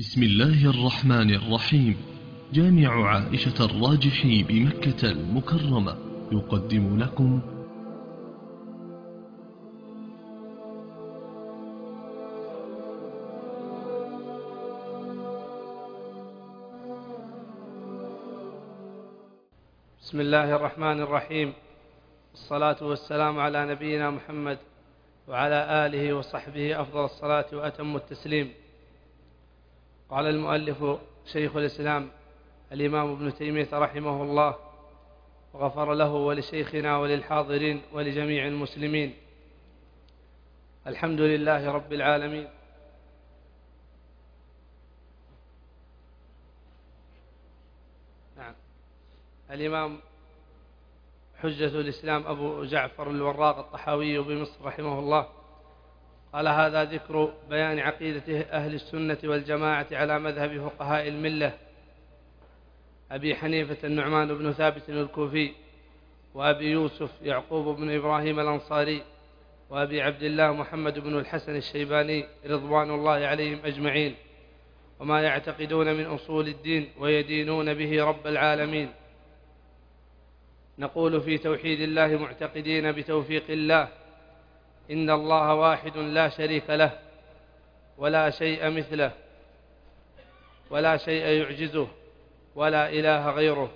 بسم الله الرحمن الرحيم. جامع عائشة الراجحي بمكة المكرمة يقدم لكم بسم الله الرحمن الرحيم، الصلاة والسلام على نبينا محمد وعلى آله وصحبه أفضل الصلاة وأتم التسليم. قال المؤلف شيخ الإسلام الإمام ابن تيمية رحمه الله وغفر له ولشيخنا وللحاضرين ولجميع المسلمين. الحمد لله رب العالمين، نعم. الإمام حجة الإسلام أبو جعفر الوراق الطحاوي بمصر رحمه الله قال: هذا ذكر بيان عقيدة أهل السنة والجماعة على مذهب فقهاء الملة أبي حنيفة النعمان بن ثابت الكوفي، وأبي يوسف يعقوب بن إبراهيم الأنصاري، وأبي عبد الله محمد بن الحسن الشيباني رضوان الله عليهم أجمعين، وما يعتقدون من أصول الدين ويدينون به رب العالمين. نقول في توحيد الله معتقدين بتوفيق الله: إن الله واحد لا شريك له ولا شيء مثله ولا شيء يعجزه ولا إله غيره،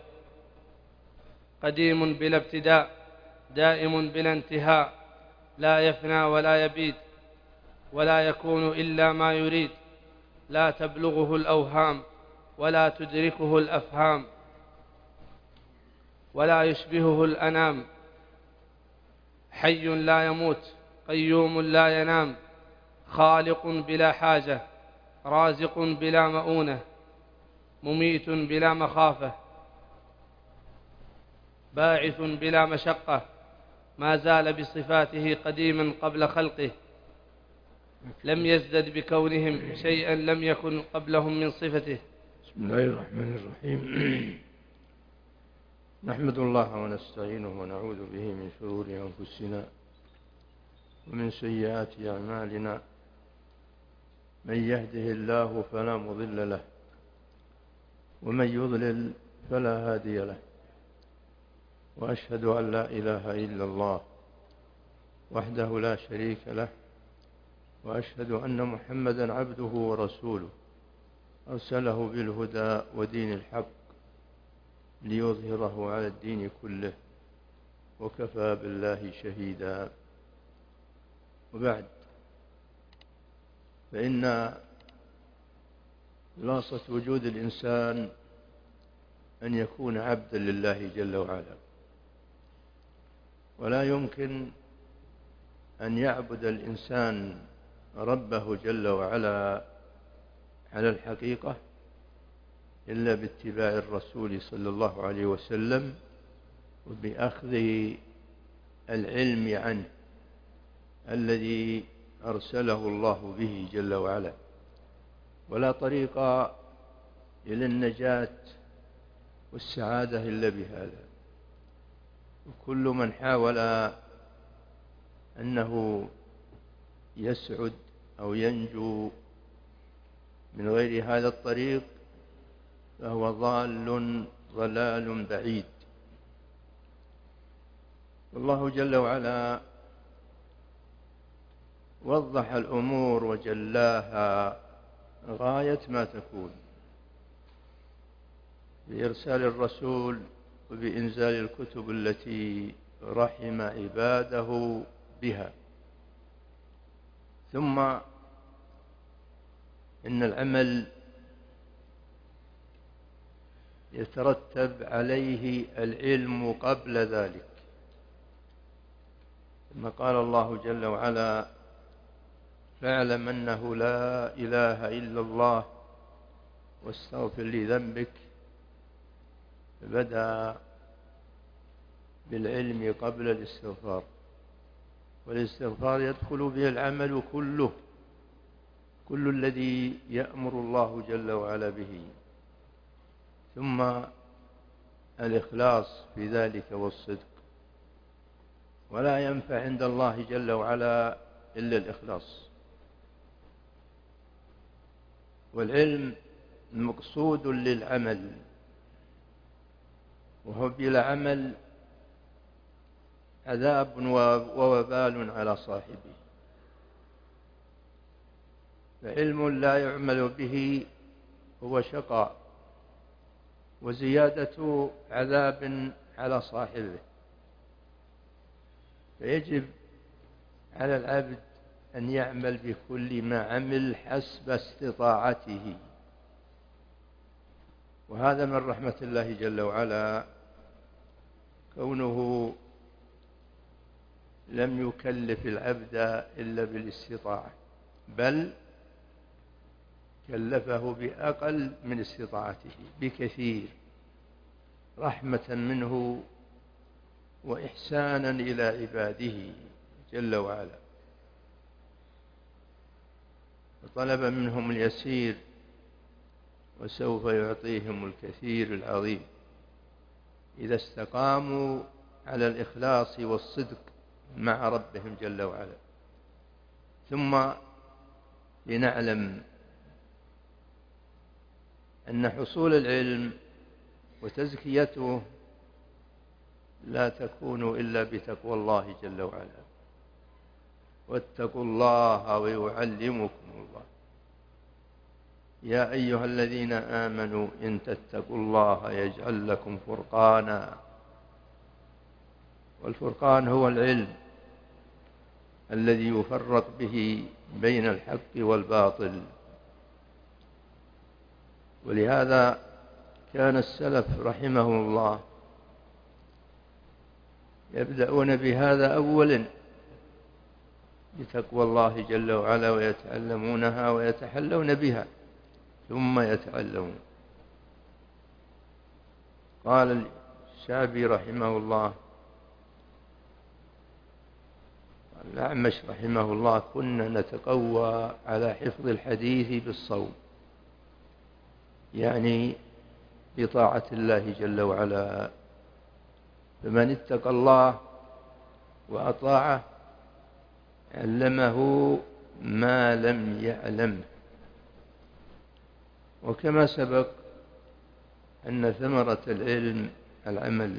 قديم بلا ابتداء دائم بلا انتهاء، لا يفنى ولا يبيد ولا يكون إلا ما يريد، لا تبلغه الأوهام ولا تدركه الأفهام ولا يشبهه الأنام، حي لا يموت قيوم لا ينام، خالق بلا حاجة رازق بلا مؤونة، مميت بلا مخافة، باعث بلا مشقة، ما زال بصفاته قديما قبل خلقه، لم يزدد بكونهم شيئا لم يكن قبلهم من صفته. بسم الله الرحمن الرحيم. نحمد الله ونستعينه ونعوذ به من شرور أنفسنا ومن سيئات أعمالنا، من يهده الله فلا مضل له ومن يضلل فلا هادي له، وأشهد أن لا إله إلا الله وحده لا شريك له، وأشهد أن محمدا عبده ورسوله أرسله بالهدى ودين الحق ليظهره على الدين كله، وكفى بالله شهيدا. وبعد، فإن خلاصة وجود الإنسان أن يكون عبدا لله جل وعلا، ولا يمكن أن يعبد الإنسان ربه جل وعلا على الحقيقة إلا باتباع الرسول صلى الله عليه وسلم وبأخذ العلم عنه الذي أرسله الله به جل وعلا. ولا طريق إلى النجاة والسعادة إلا بهذا. وكل من حاول أنه يسعد أو ينجو من غير هذا الطريق فهو ضلال بعيد. والله جل وعلا وضح الأمور وجلاها غاية ما تكون بإرسال الرسول وبإنزال الكتب التي رحم عباده بها. ثم إن العمل يترتب عليه العلم قبل ذلك، ثم قال الله جل وعلا: فاعلم أنه لا إله إلا الله واستغفر لذنبك. فبدأ بالعلم قبل الاستغفار، والاستغفار يدخل به العمل كله، كل الذي يأمر الله جل وعلا به، ثم الإخلاص في ذلك والصدق، ولا ينفع عند الله جل وعلا إلا الإخلاص. والعلم مقصود للعمل، وهو بلا عمل عذاب ووبال على صاحبه. فعلم لا يعمل به هو شقاء وزيادة عذاب على صاحبه. فيجب على العبد أن يعمل بكل ما عمل حسب استطاعته، وهذا من رحمة الله جل وعلا، كونه لم يكلف العبد إلا بالاستطاعة، بل كلفه بأقل من استطاعته بكثير، رحمة منه وإحسانا إلى عباده جل وعلا. فطلب منهم اليسير وسوف يعطيهم الكثير العظيم إذا استقاموا على الإخلاص والصدق مع ربهم جل وعلا. ثم لنعلم أن حصول العلم وتزكيته لا تكون إلا بتقوى الله جل وعلا. واتقوا الله ويعلمكم الله. يا أيها الذين آمنوا إن تتقوا الله يجعل لكم فرقانا. والفرقان هو العلم الذي يفرق به بين الحق والباطل. ولهذا كان السلف رحمهم الله يبدأون بهذا أولا، بتقوى الله جل وعلا، ويتعلمونها ويتحلون بها ثم يتعلمون. قال الشعبي رحمه الله، الأعمش رحمه الله: كنا نتقوى على حفظ الحديث بالصوم، يعني بطاعة الله جل وعلا. فمن اتقى الله وأطاعه علمه ما لم يعلم. وكما سبق أن ثمرة العلم العمل،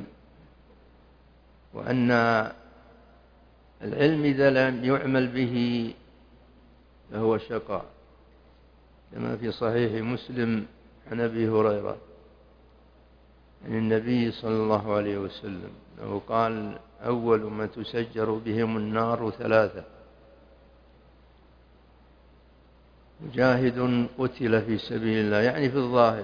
وأن العلم إذا لم يعمل به فهو شقاء، كما في صحيح مسلم عن أبي هريرة عن النبي صلى الله عليه وسلم أنه قال: أول ما تسجر بهم النار ثلاثة: مجاهد قتل في سبيل الله، يعني في الظاهر،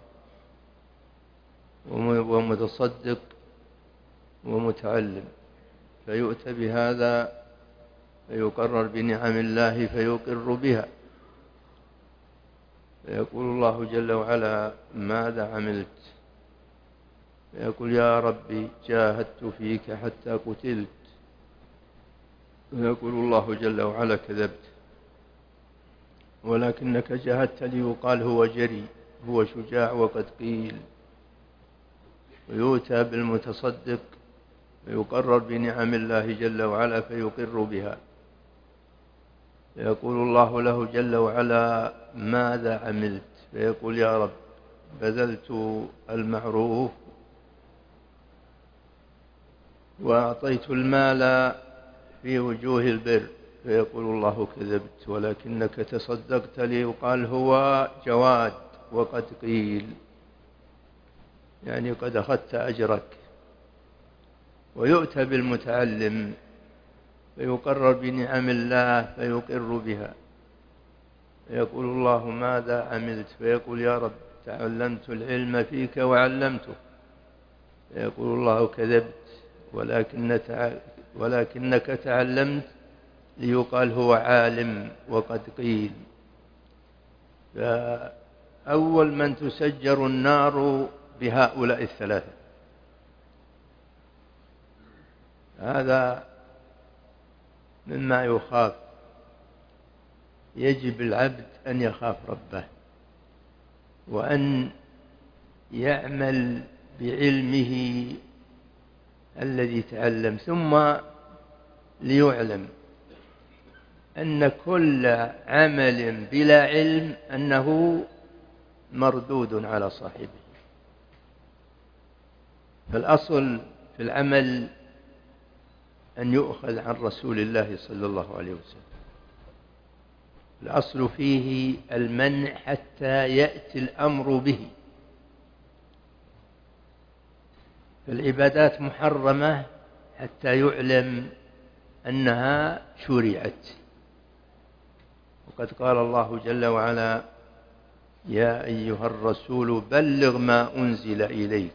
ومتصدق ومتعلم، فيؤتى بهذا فيقرر بنعم الله فيقر بها، فيقول الله جل وعلا: ماذا عملت؟ فيقول: يا ربي جاهدت فيك حتى قتلت. فيقول الله جل وعلا: كذبت، ولكنك جاهدت ليقال هو جري، هو شجاع وقد قيل. ويؤتى بالمتصدق فيقرر بنعم الله جل وعلا فيقر بها، فيقول الله له جل وعلا: ماذا عملت؟ فيقول: يا رب بذلت المعروف وأعطيت المال في وجوه البر. فيقول الله: كذبت، ولكنك تصدقت ليقال هو جواد وقد قيل، يعني قد أخذت أجرك. ويؤتى بالمتعلم فيقرر بنعم الله فيقر بها، فيقول الله: ماذا عملت؟ فيقول: يا رب تعلمت العلم فيك وعلمته. فيقول الله: كذبت، ولكنك تعلمت ليقال هو عالم وقد قيل. فأول من تسجر النار بهؤلاء الثلاثة. هذا مما يخاف. يجب العبد أن يخاف ربه، وأن يعمل بعلمه الذي تعلم، ثم ليعلم أن كل عمل بلا علم أنه مردود على صاحبه. فالأصل في العمل أن يؤخذ عن رسول الله صلى الله عليه وسلم، الأصل فيه المنع حتى يأتي الأمر به. فالعبادات محرمة حتى يعلم أنها شرعت. وقد قال الله جل وعلا: يا أيها الرسول بلغ ما أنزل إليك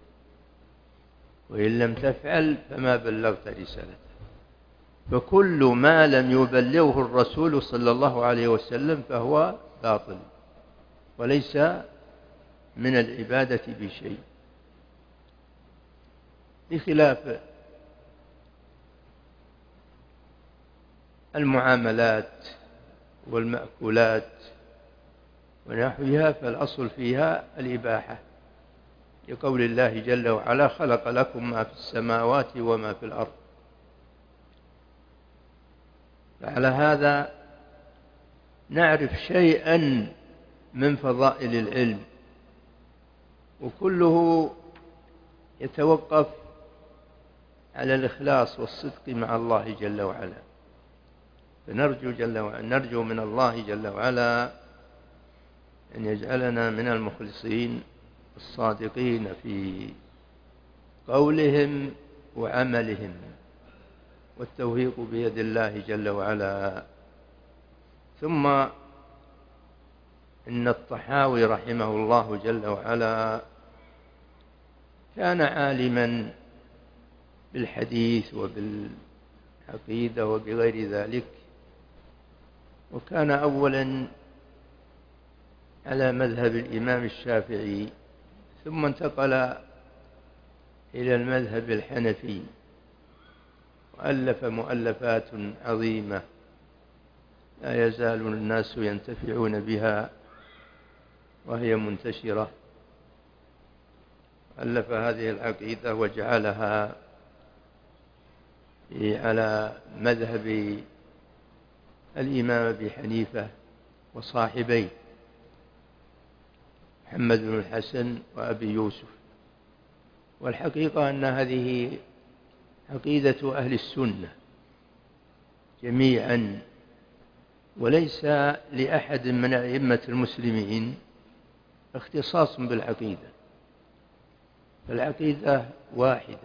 وإن لم تفعل فما بلغت رسالته. فكل ما لم يبلغه الرسول صلى الله عليه وسلم فهو باطل وليس من العبادة بشيء، بخلاف المعاملات والمأكولات ونحوها، فالأصل فيها الإباحة، لقول الله جل وعلا: خلق لكم ما في السماوات وما في الأرض. فعلى هذا نعرف شيئا من فضائل العلم، وكله يتوقف على الإخلاص والصدق مع الله جل وعلا. فنرجو من الله جل وعلا أن يجعلنا من المخلصين الصادقين في قولهم وعملهم، والتوفيق بيد الله جل وعلا. ثم إن الطحاوي رحمه الله جل وعلا كان عالما بالحديث وبالعقيدة وبغير ذلك، وكان أولا على مذهب الإمام الشافعي، ثم انتقل إلى المذهب الحنفي، وألف مؤلفات عظيمة لا يزال الناس ينتفعون بها وهي منتشرة. ألف هذه العقيدة وجعلها على مذهب الإمام أبي حنيفة وصاحبيه محمد بن الحسن وأبي يوسف. والحقيقة أن هذه عقيدة أهل السنة جميعا، وليس لأحد من أئمة المسلمين اختصاص بالعقيدة، فالعقيدة واحدة.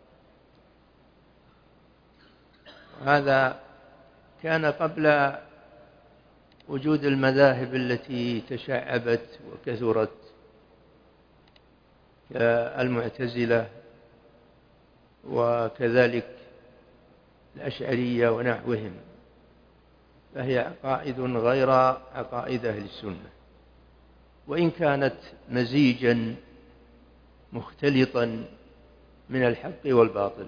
وهذا كان قبل وجود المذاهب التي تشعبت وكثرت كالمعتزلة وكذلك الأشعرية ونحوهم، فهي عقائد غير عقائد أهل السنة، وإن كانت مزيجا مختلطا من الحق والباطل،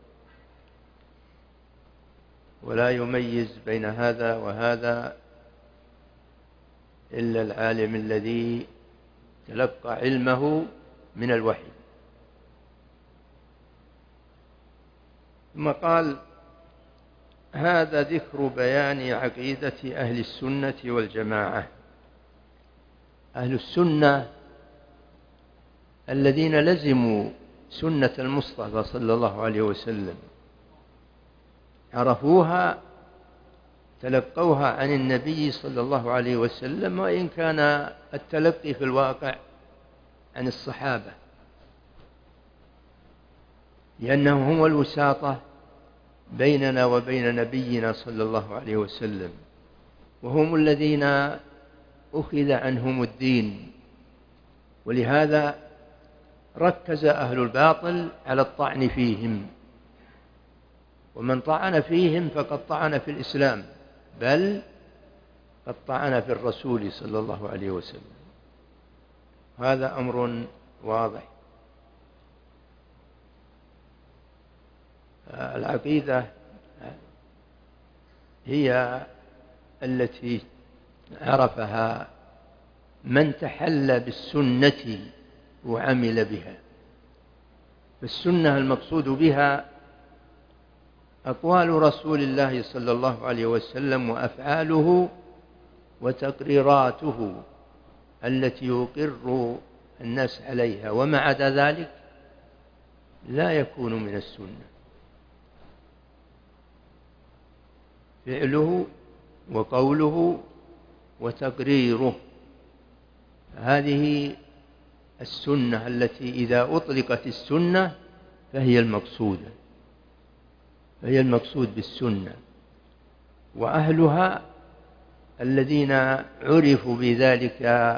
ولا يميز بين هذا وهذا إلا العالم الذي تلقى علمه من الوحي. ثم قال: هذا ذكر بيان عقيدة أهل السنة والجماعة. أهل السنة الذين لزموا سنة المصطفى صلى الله عليه وسلم، عرفوها، تلقوها عن النبي صلى الله عليه وسلم، وإن كان التلقي في الواقع عن الصحابة، لأنهم هم الوساطة بيننا وبين نبينا صلى الله عليه وسلم، وهم الذين أخذ عنهم الدين. ولهذا ركز أهل الباطل على الطعن فيهم، ومن طعن فيهم فقد طعن في الإسلام، بل قد طعن في الرسول صلى الله عليه وسلم. هذا أمر واضح. العقيدة هي التي عرفها من تحلى بالسنة وعمل بها. فالسنة المقصود بها أقوال رسول الله صلى الله عليه وسلم وأفعاله وتقريراته التي يقر الناس عليها، وما عدا ذلك لا يكون من السنة. فعله وقوله وتقريره، هذه السنة التي إذا أطلقت السنة فهي المقصودة، فهي المقصود بالسنة. وأهلها الذين عرفوا بذلك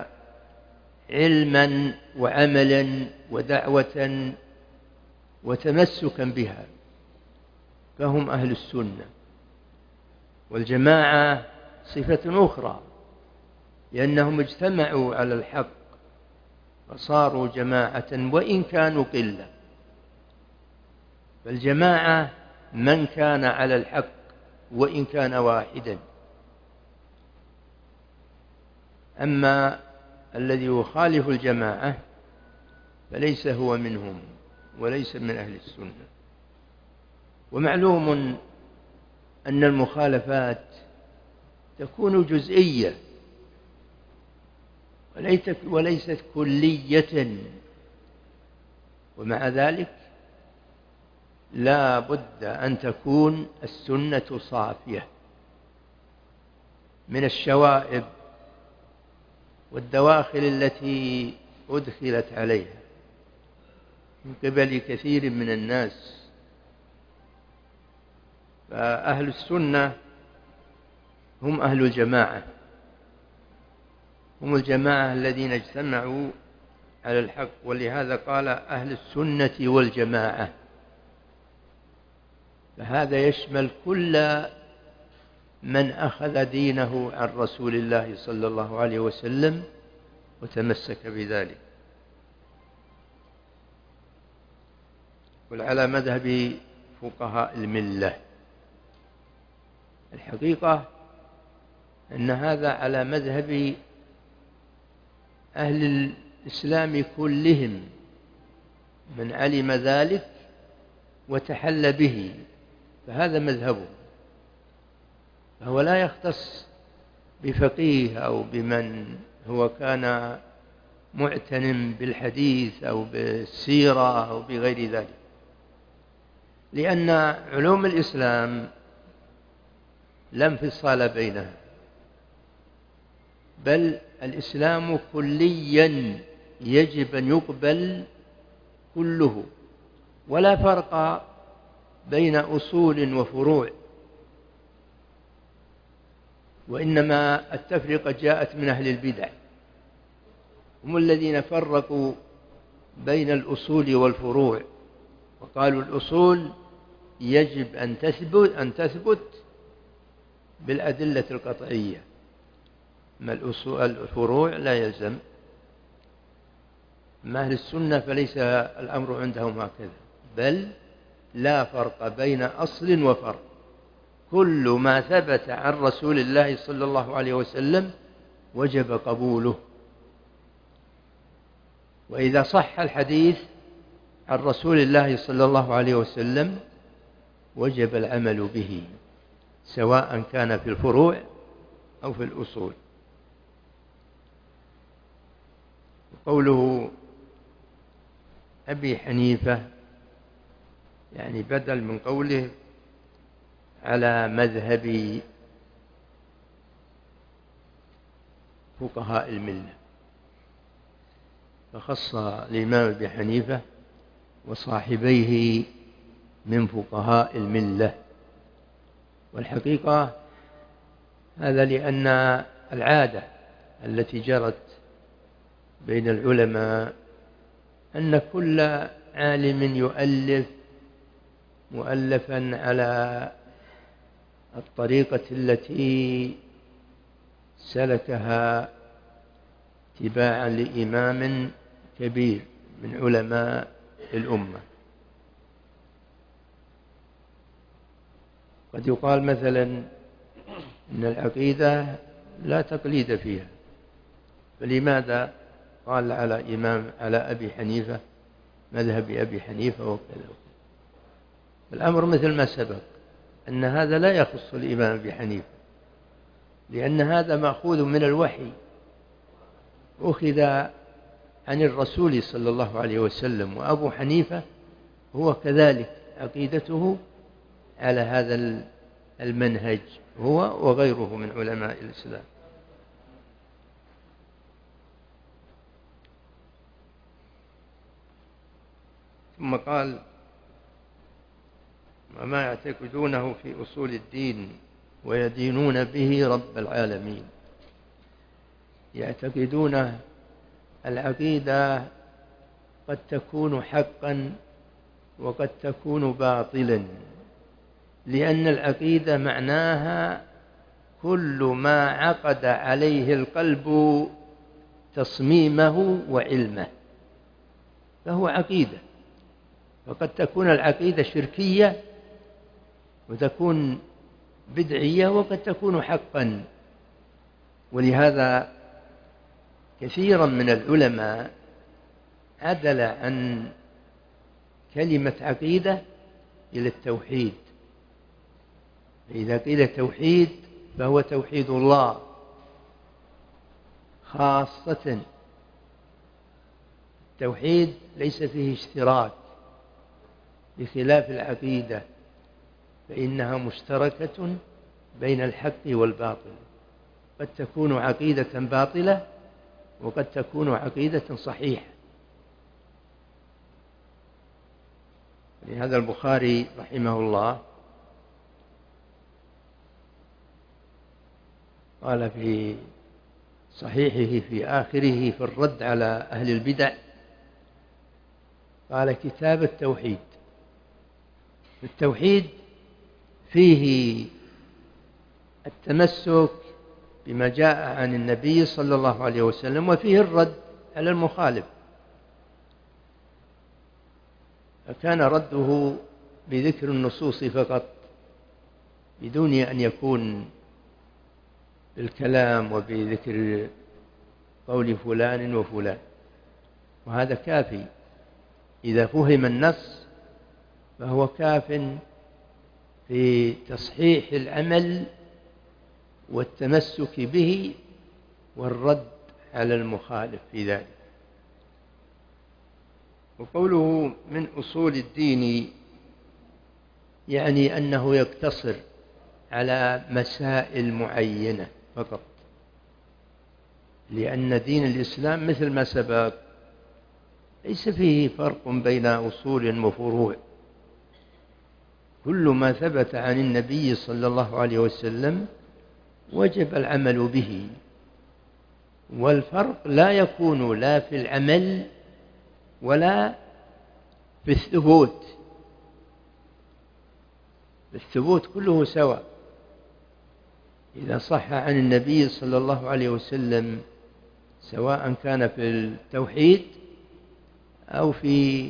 علما وعملا ودعوة وتمسكا بها فهم أهل السنة. والجماعة صفة أخرى، لأنهم اجتمعوا على الحق فصاروا جماعة وإن كانوا قلة. فالجماعة من كان على الحق وإن كان واحدا. أما الذي يخالف الجماعة فليس هو منهم وليس من أهل السنة. ومعلوم أن المخالفات تكون جزئية وليست كلية، ومع ذلك لا بد أن تكون السنة صافية من الشوائب والدواخل التي أدخلت عليها من قبل كثير من الناس. فأهل السنة هم أهل الجماعة، هم الجماعة الذين اجتمعوا على الحق، ولهذا قال أهل السنة والجماعة. فهذا يشمل كل من أخذ دينه عن رسول الله صلى الله عليه وسلم وتمسك بذلك. وعلى مذهب فقهاء الملة. الحقيقة أن هذا على مذهب أهل الإسلام كلهم، من علم ذلك وتحل به فهذا مذهبه. فهو لا يختص بفقيه أو بمن هو كان معتن بالحديث أو بالسيرة أو بغير ذلك، لأن علوم الإسلام لا انفصال بينها، بل الإسلام كليا يجب أن يقبل كله، ولا فرق بين أصول وفروع، وإنما التفرقة جاءت من أهل البدع، هم الذين فرقوا بين الأصول والفروع، وقالوا الأصول يجب أن تثبت بالأدلة القطعية، أما الفروع لا يلزم. أما أهل السنة فليس الأمر عندهم هكذا، بل لا فرق بين أصل وفرع، كل ما ثبت عن رسول الله صلى الله عليه وسلم وجب قبوله. وإذا صح الحديث عن رسول الله صلى الله عليه وسلم وجب العمل به، سواء كان في الفروع أو في الأصول. قوله أبي حنيفة يعني بدل من قوله على مذهب فقهاء الملة، فخص الإمام أبي حنيفة وصاحبيه من فقهاء الملة. والحقيقة هذا لأن العادة التي جرت بين العلماء أن كل عالم يؤلف مؤلفا على الطريقة التي سلكها اتباعا لإمام كبير من علماء الأمة. قد يقال مثلا إن العقيدة لا تقليد فيها، فلماذا قال على أبي حنيفة مذهب أبي حنيفة وكذا؟ الأمر مثل ما سبق، أن هذا لا يخص الإمام أبي حنيفة، لأن هذا مأخوذ من الوحي، أخذ عن الرسول صلى الله عليه وسلم. وأبو حنيفة هو كذلك عقيدته على هذا المنهج، هو وغيره من علماء الإسلام. ثم قال: وما يعتقدونه في أصول الدين ويدينون به رب العالمين. يعتقدون العقيدة قد تكون حقا وقد تكون باطلا، لأن العقيدة معناها كل ما عقد عليه القلب تصميمه وعلمه فهو عقيدة. وقد تكون العقيدة شركية وتكون بدعية وقد تكون حقا. ولهذا كثيرا من العلماء عدل عن كلمة عقيدة إلى التوحيد. إذا قيل توحيد فهو توحيد الله خاصة. التوحيد ليس فيه اشتراك، بخلاف العقيدة فإنها مشتركة بين الحق والباطل. قد تكون عقيدة باطلة وقد تكون عقيدة صحيحة. لهذا البخاري رحمه الله قال في صحيحه في آخره في الرد على أهل البدع، قال: كتاب التوحيد. التوحيد فيه التمسك بما جاء عن النبي صلى الله عليه وسلم، وفيه الرد على المخالف. فكان رده بذكر النصوص فقط بدون أن يكون بالكلام وبذكر قول فلان وفلان، وهذا كافي. إذا فهم النص فهو كاف في تصحيح العمل والتمسك به والرد على المخالف في ذلك. وقوله من أصول الدين يعني أنه يقتصر على مسائل معينة فقط، لأن دين الإسلام مثل ما سبق ليس فيه فرق بين أصول وفروع. كل ما ثبت عن النبي صلى الله عليه وسلم وجب العمل به، والفرق لا يكون لا في العمل ولا في الثبوت. الثبوت كله سواء. إذا صح عن النبي صلى الله عليه وسلم سواء كان في التوحيد أو في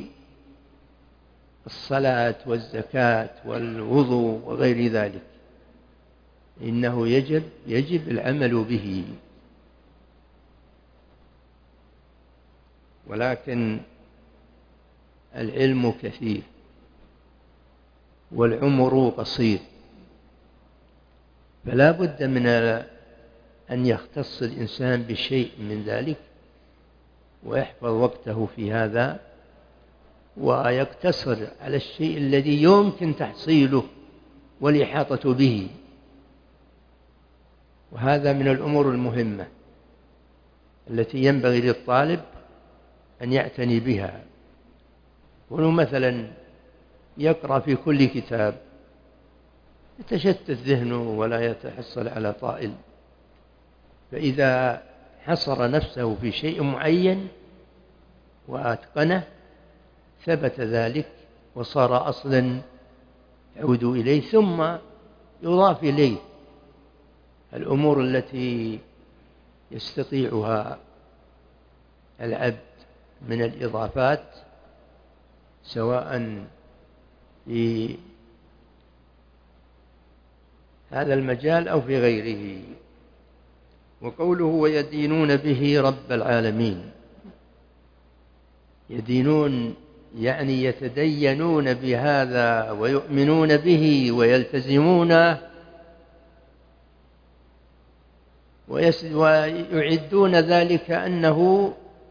الصلاة والزكاة والوضوء وغير ذلك، إنه يجب العمل به. ولكن العلم كثير والعمر قصير، فلا بد من أن يختص الإنسان بشيء من ذلك ويحفظ وقته في هذا، ويقتصر على الشيء الذي يمكن تحصيله والإحاطة به. وهذا من الأمور المهمة التي ينبغي للطالب أن يعتني بها. ولو مثلا يقرأ في كل كتاب يتشتت ذهنه ولا يتحصل على طائل، فإذا حصر نفسه في شيء معين وأتقنه ثبت ذلك وصار أصلا يعود إليه، ثم يضاف إليه الأمور التي يستطيعها العبد من الإضافات سواء في هذا المجال أو في غيره. وقوله ويدينون به رب العالمين، يدينون يعني يتدينون بهذا ويؤمنون به ويلتزمونه ويعدون ذلك أنه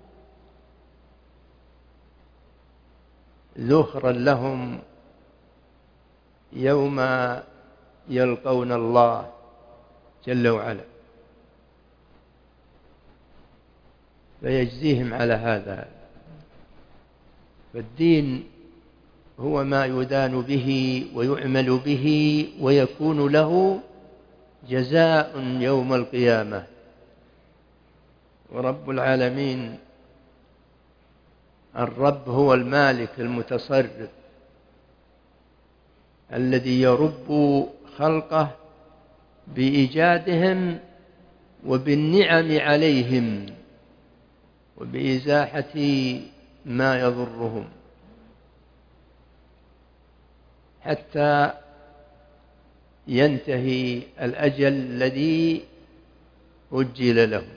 ذخرا لهم يوم يلقون الله جل وعلا، فيجزيهم على هذا. فالدين هو ما يدان به ويعمل به ويكون له جزاء يوم القيامة. ورب العالمين الرب هو المالك المتصرف الذي يرب خلقه بإيجادهم وبالنعم عليهم وبإزاحة ما يضرهم حتى ينتهي الأجل الذي أجل لهم،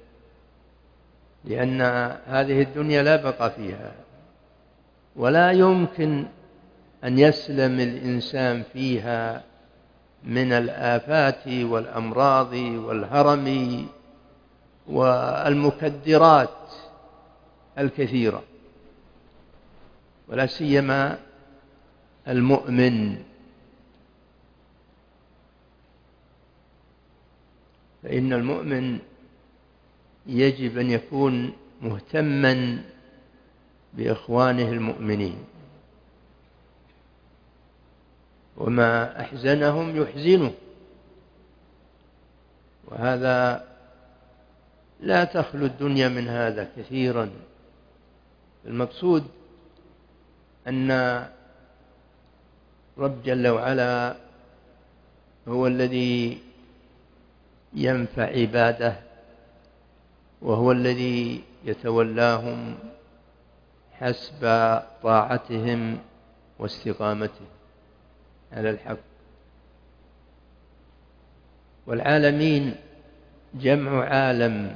لأن هذه الدنيا لا بقى فيها، ولا يمكن أن يسلم الإنسان فيها من الآفات والأمراض والهرم والمكدرات الكثيرة، ولا سيما المؤمن، فإن المؤمن يجب أن يكون مهتما بإخوانه المؤمنين، وما أحزنهم يحزنه، وهذا لا تخلو الدنيا من هذا كثيرا. المقصود أن رب جل وعلا هو الذي ينفع عباده، وهو الذي يتولاهم حسب طاعتهم واستقامتهم على الحق. والعالمين جمع عالم،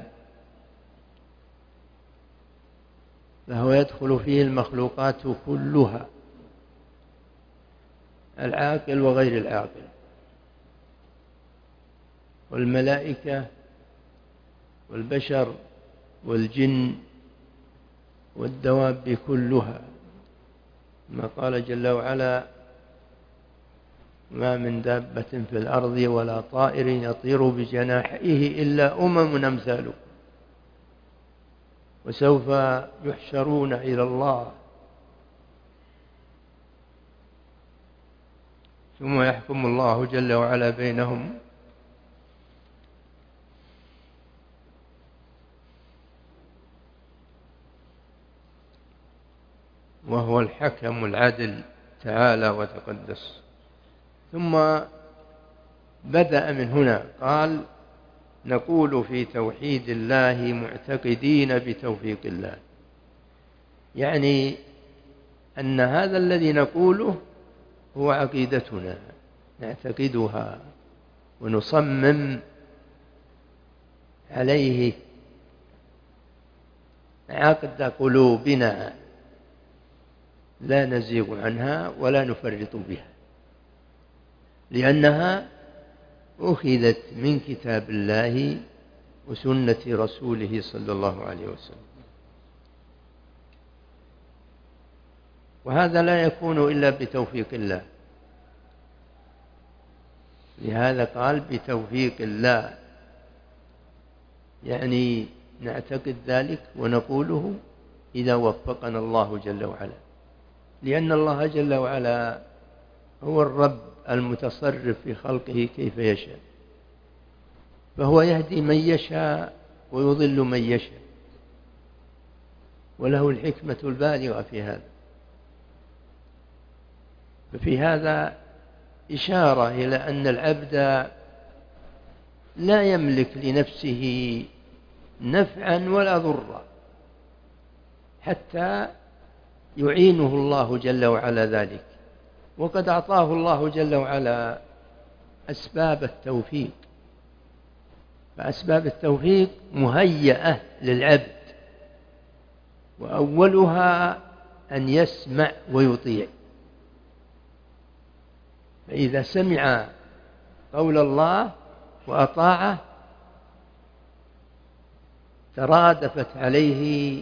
فهو يدخل فيه المخلوقات كلها، العاقل وغير العاقل، والملائكة والبشر والجن والدواب كلها، ما قال جل وعلا: ما من دابة في الأرض ولا طائر يطير بجناحيه إلا أمم أمثالكم وسوف يحشرون إلى الله ثم يحكم الله جل وعلا بينهم وهو الحكم العدل تعالى وتقدس. ثم بدأ من هنا قال: نقول في توحيد الله معتقدين بتوفيق الله، يعني أن هذا الذي نقوله هو عقيدتنا، نعتقدها ونصمم عليه عقد قلوبنا، لا نزيغ عنها ولا نفرط بها، لأنها أخذت من كتاب الله وسنة رسوله صلى الله عليه وسلم، وهذا لا يكون إلا بتوفيق الله. لهذا قال بتوفيق الله، يعني نعتقد ذلك ونقوله إذا وفقنا الله جل وعلا، لأن الله جل وعلا هو الرب المتصرف في خلقه كيف يشاء، فهو يهدي من يشاء ويضل من يشاء، وله الحكمة البالغة في هذا. ففي هذا إشارة إلى أن العبد لا يملك لنفسه نفعا ولا ضرا حتى يعينه الله جل وعلا ذلك، وقد أعطاه الله جل وعلا أسباب التوفيق، فأسباب التوفيق مهيئة للعبد، وأولها أن يسمع ويطيع. فإذا سمع قول الله وأطاعه ترادفت عليه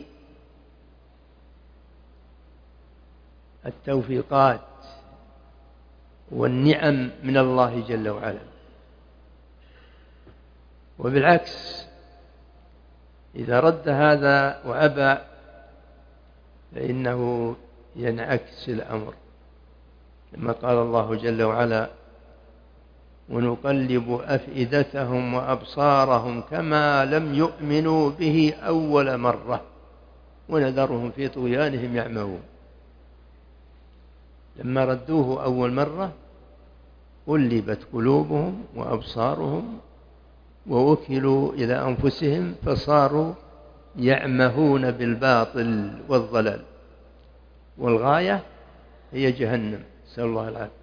التوفيقات والنعم من الله جل وعلا. وبالعكس إذا رد هذا وأبى فإنه ينعكس الأمر، كما قال الله جل وعلا: ونقلب أفئدتهم وأبصارهم كما لم يؤمنوا به أول مرة ونذرهم في طغيانهم يعمهون. لما ردوه أول مرة قلبت قلوبهم وأبصارهم ووكلوا إلى أنفسهم فصاروا يعمهون بالباطل والضلال، والغاية هي جهنم، نسأل الله العافية.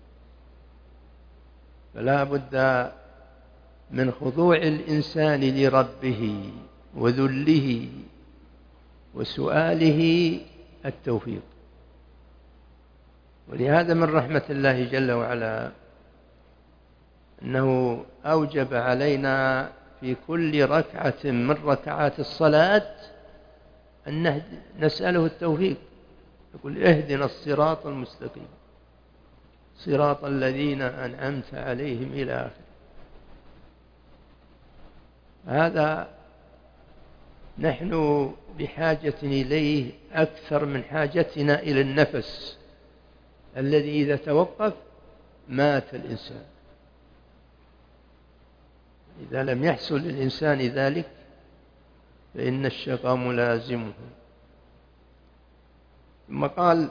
فلا بد من خضوع الإنسان لربه وذله وسؤاله التوفيق. ولهذا من رحمة الله جل وعلا أنه أوجب علينا في كل ركعة من ركعات الصلاة أن نسأله التوفيق، يقول: اهدنا الصراط المستقيم صراط الذين أنعمت عليهم إلى آخره. هذا نحن بحاجة إليه أكثر من حاجتنا إلى النفس الذي إذا توقف مات الإنسان. إذا لم يحصل للإنسان ذلك فإن الشقاء ملازمه. ثم قال: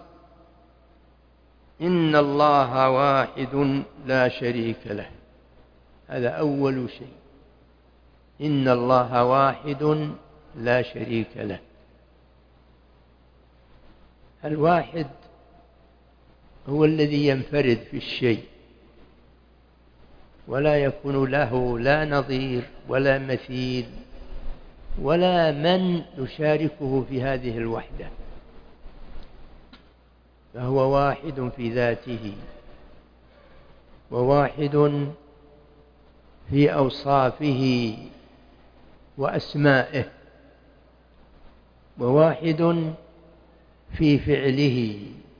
إن الله واحد لا شريك له. هذا أول شيء، إن الله واحد لا شريك له. الواحد هو الذي ينفرد في الشيء ولا يكون له لا نظير ولا مثيل ولا من يشاركه في هذه الوحدة، فهو واحد في ذاته وواحد في أوصافه وأسمائه وواحد في فعله،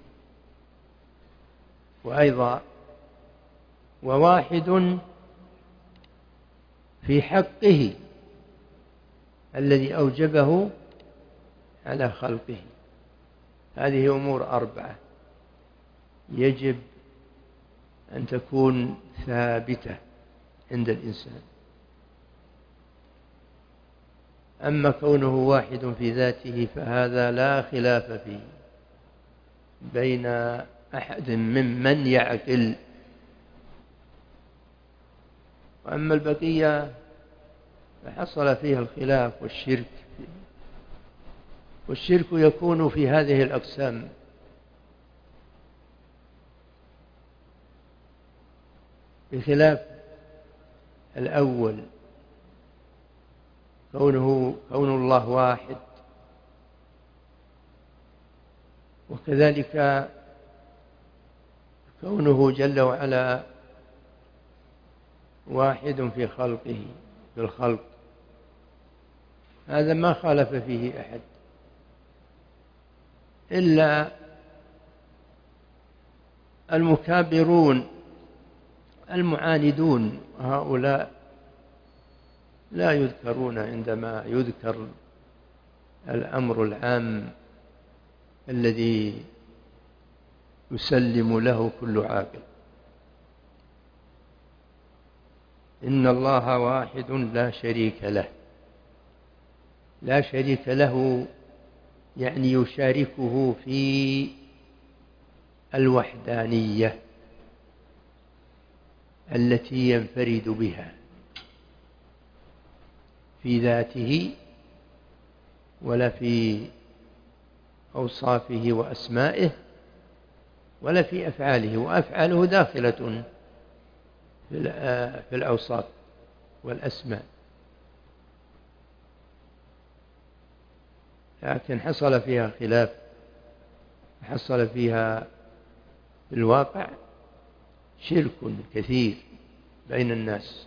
وأيضا وواحد في حقه الذي أوجبه على خلقه. هذه أمور 4 يجب أن تكون ثابتة عند الإنسان. أما كونه واحد في ذاته فهذا لا خلاف فيه بين أحد ممن يعقل. وأما البقية فحصل فيها الخلاف والشرك يكون في هذه الأقسام: بخلاف الأول كون الله واحد، وكذلك كونه جل وعلا واحد في خلقه في الخلق، هذا ما خالف فيه أحد إلا المكابرون المعاندون، هؤلاء لا يذكرون عندما يذكر الأمر العام الذي يسلم له كل عاقل. إن الله واحد لا شريك له. لا شريك له يعني يشاركه في الوحدانية التي ينفرد بها في ذاته ولا في أوصافه وأسمائه ولا في أفعاله، وأفعاله داخلة في الأوصاف والأسماء، لكن حصل فيها خلاف حصل فيها في الواقع شرك كثير بين الناس.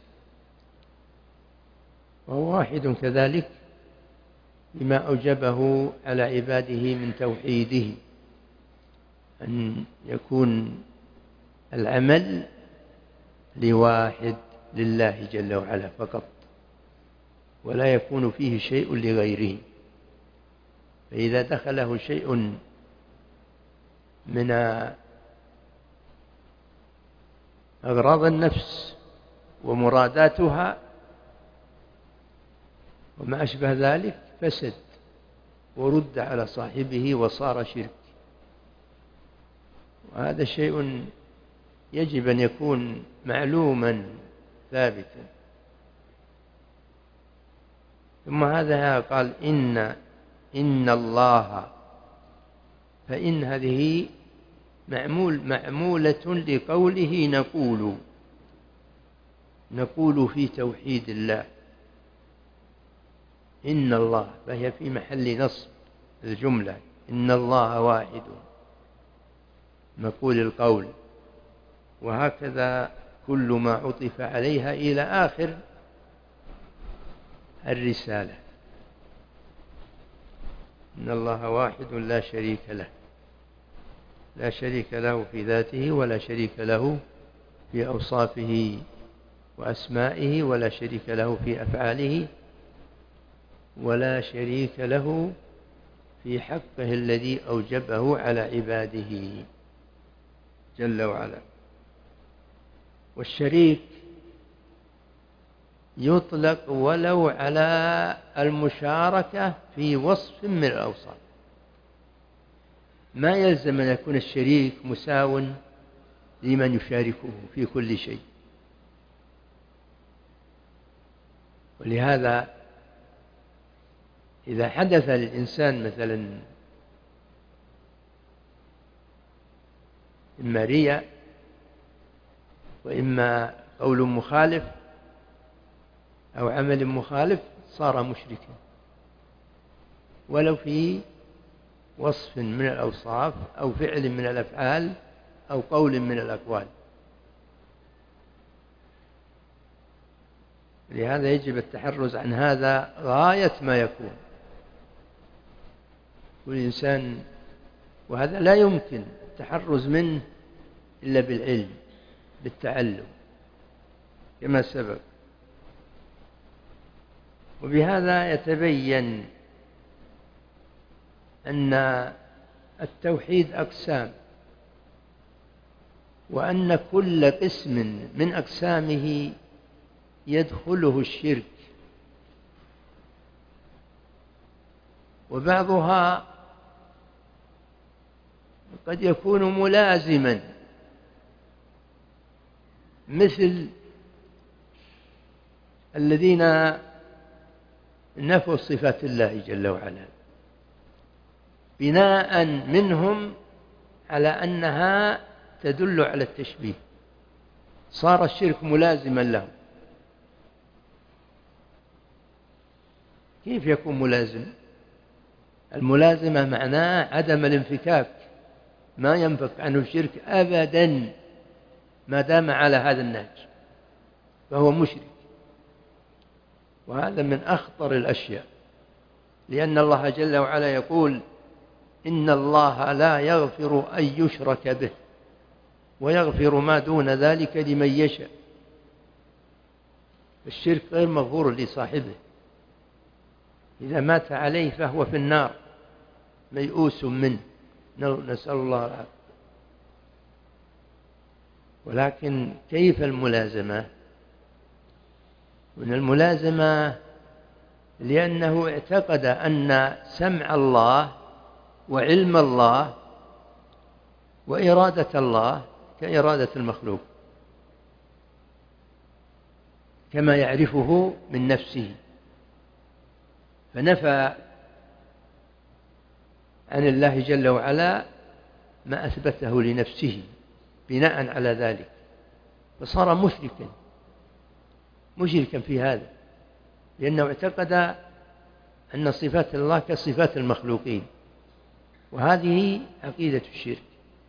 وهو واحد كذلك بما أوجبه على عباده من توحيده، أن يكون العمل لواحد لله جل وعلا فقط، ولا يكون فيه شيء لغيره. فإذا دخله شيء من أغراض النفس ومراداتها وما أشبه ذلك فسد ورد على صاحبه وصار شرك. وهذا شيء يجب أن يكون معلوما ثابتا. ثم هذا قال إن الله، فإن هذه معمولة لقوله نقول في توحيد الله. إن الله فهي في محل نصب الجملة، إن الله واحد، نقول القول. وهكذا كل ما عطف عليها إلى آخر الرسالة. إن الله واحد لا شريك له، لا شريك له في ذاته، ولا شريك له في أوصافه وأسمائه، ولا شريك له في أفعاله، ولا شريك له في حقه الذي أوجبه على عباده جل وعلا. والشريك يطلق ولو على المشاركة في وصف من الأوصاف، ما يلزم أن يكون الشريك مساو لمن يشاركه في كل شيء. ولهذا إذا حدث للإنسان مثلا إما رياء وإما قول مخالف أو عمل مخالف صار مشركا، ولو في وصف من الأوصاف أو فعل من الأفعال أو قول من الأقوال. لهذا يجب التحرز عن هذا غاية ما يكون. والإنسان، وهذا لا يمكن التحرز منه إلا بالعلم، بالتعلم كما سبق. وبهذا يتبين أن التوحيد أقسام، وأن كل قسم من أقسامه يدخله الشرك، وبعضها قد يكون ملازما، مثل الذين نفوا صفات الله جل وعلا بناء منهم على أنها تدل على التشبيه، صار الشرك ملازما له. كيف يكون ملازم؟ الملازمة معناه عدم الانفكاك، ما ينفك عنه الشرك أبدا ما دام على هذا النهج، فهو مشرك. وهذا من أخطر الأشياء، لأن الله جل وعلا يقول إن الله لا يغفر أن يشرك به ويغفر ما دون ذلك لمن يشاء. الشرك غير مغفور لصاحبه، إذا مات عليه فهو في النار ميؤوس منه، نسأل الله العافية. ولكن كيف الملازمة؟ من الملازمة لأنه اعتقد أن سمع الله وعلم الله وإرادة الله كإرادة المخلوق، كما يعرفه من نفسه، فنفى عن الله جل وعلا ما أثبته لنفسه بناء على ذلك، فصار مشركا في هذا، لأنه اعتقد أن صفات الله كصفات المخلوقين، وهذه عقيدة الشرك.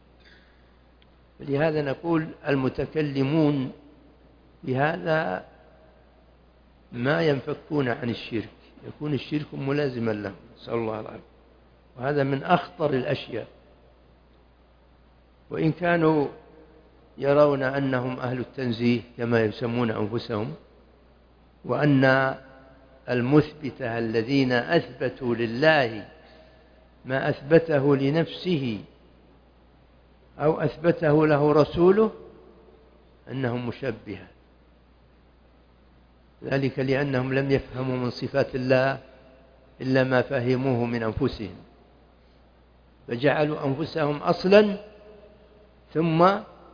ولهذا نقول المتكلمون بهذا ما ينفكون عن الشرك، يكون الشرك ملازما لهم، نسأل الله العافية. وهذا من أخطر الأشياء. وإن كانوا يرون أنهم أهل التنزيه كما يسمون أنفسهم، وأن المثبتة الذين أثبتوا لله ما أثبته لنفسه أو أثبته له رسوله أنهم مشبهة، ذلك لأنهم لم يفهموا من صفات الله إلا ما فهموه من أنفسهم، فجعلوا أنفسهم أصلا ثم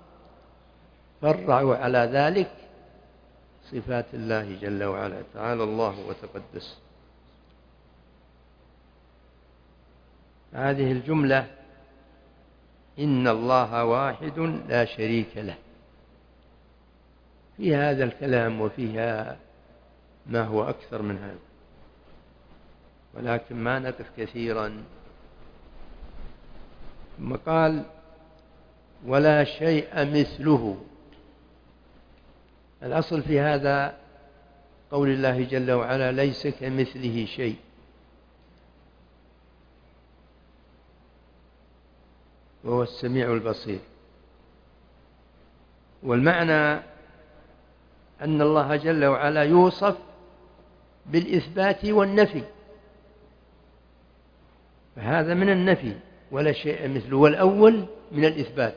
فرعوا على ذلك صفات الله جل وعلا، تعالى الله وتقدس. هذه الجملة إن الله واحد لا شريك له، في هذا الكلام وفيها ما هو أكثر من هذا، ولكن ما نقف كثيرا. ثم قال ولا شيء مثله. الأصل في هذا قول الله جل وعلا ليس كمثله شيء، وهو السميع البصير. والمعنى أن الله جل وعلا يوصف بالإثبات والنفي، فهذا من النفي ولا شيء مثله، والأول من الإثبات.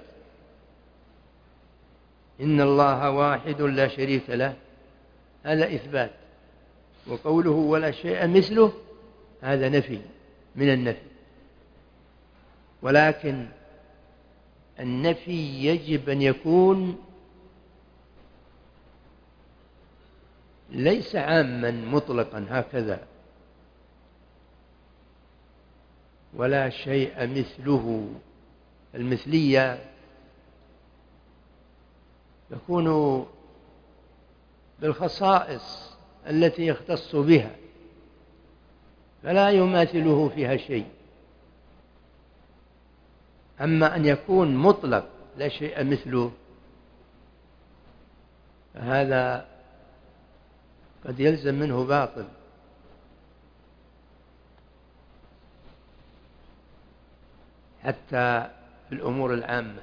إن الله واحد لا شريك له هذا إثبات، وقوله ولا شيء مثله هذا نفي من النفي. ولكن النفي يجب أن يكون ليس عاما مطلقا هكذا، ولا شيء مثله. المثلية يكون بالخصائص التي يختص بها، فلا يماثله فيها شيء. أما أن يكون مطلق لا شيء مثله فهذا قد يلزم منه باطل. حتى في الأمور العامة،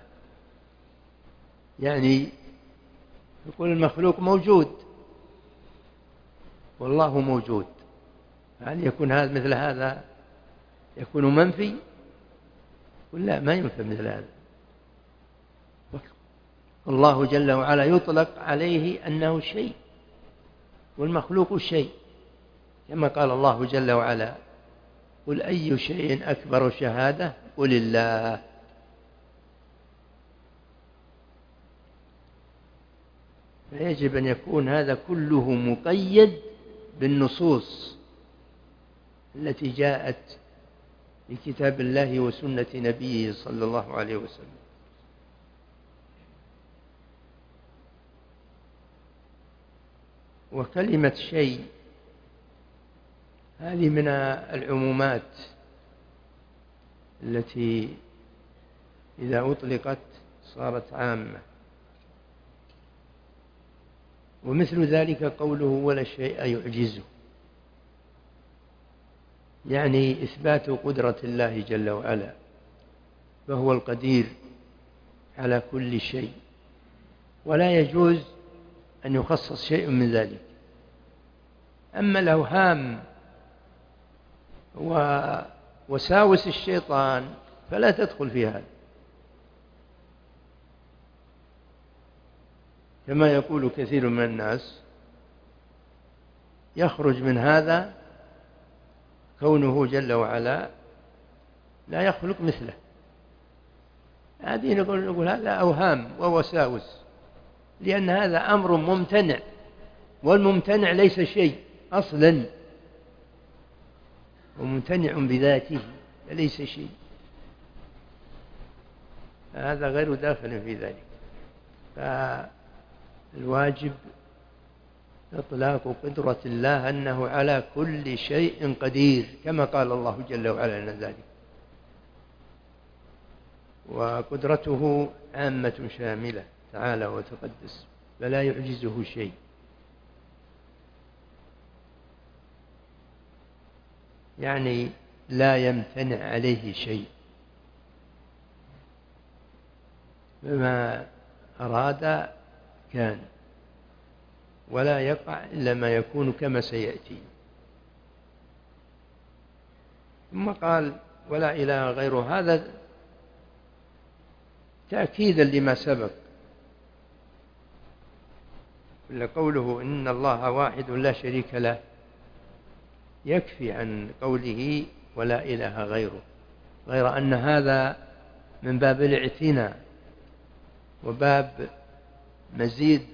يعني يقول المخلوق موجود والله موجود، هل يكون هذا مثل هذا يكون منفي؟ قل لا، ما ينفع مثل هذا. الله جل وعلا يطلق عليه أنه شيء، والمخلوق شيء، كما قال الله جل وعلا قل أي شيء أكبر شهادة قل الله. فيجب أن يكون هذا كله مقيد بالنصوص التي جاءت في كتاب الله وسنة نبيه صلى الله عليه وسلم. وكلمة شيء هذه من العمومات التي إذا أطلقت صارت عامة. ومثل ذلك قوله ولا شيء يعجزه، يعني إثبات قدرة الله جل وعلا، فهو القدير على كل شيء، ولا يجوز أن يخصص شيء من ذلك. أما الأوهام ووساوس الشيطان فلا تدخل في هذا، كما يقول كثير من الناس يخرج من هذا كونه جل وعلا لا يخلق مثله. هذه نقول هذا أوهام ووساوس، لأن هذا أمر ممتنع، والممتنع ليس شيء أصلا، وممتنع بذاته ليس شيء، هذا غير داخل في ذلك. فالواجب إطلاق قدرة الله أنه على كل شيء قدير، كما قال الله جل وعلا لنا ذلك. وقدرته عامة شاملة تعالى وتقدس، فلا يعجزه شيء. يعني لا يمتنع عليه شيء، بما أراد كان، ولا يقع إلا ما يكون كما سيأتي. ثم قال ولا إله غيره، هذا تأكيدا لما سبق، قوله إن الله واحد لا شريك له يكفي عن قوله ولا إله غيره، غير أن هذا من باب الاعتناء وباب مزيد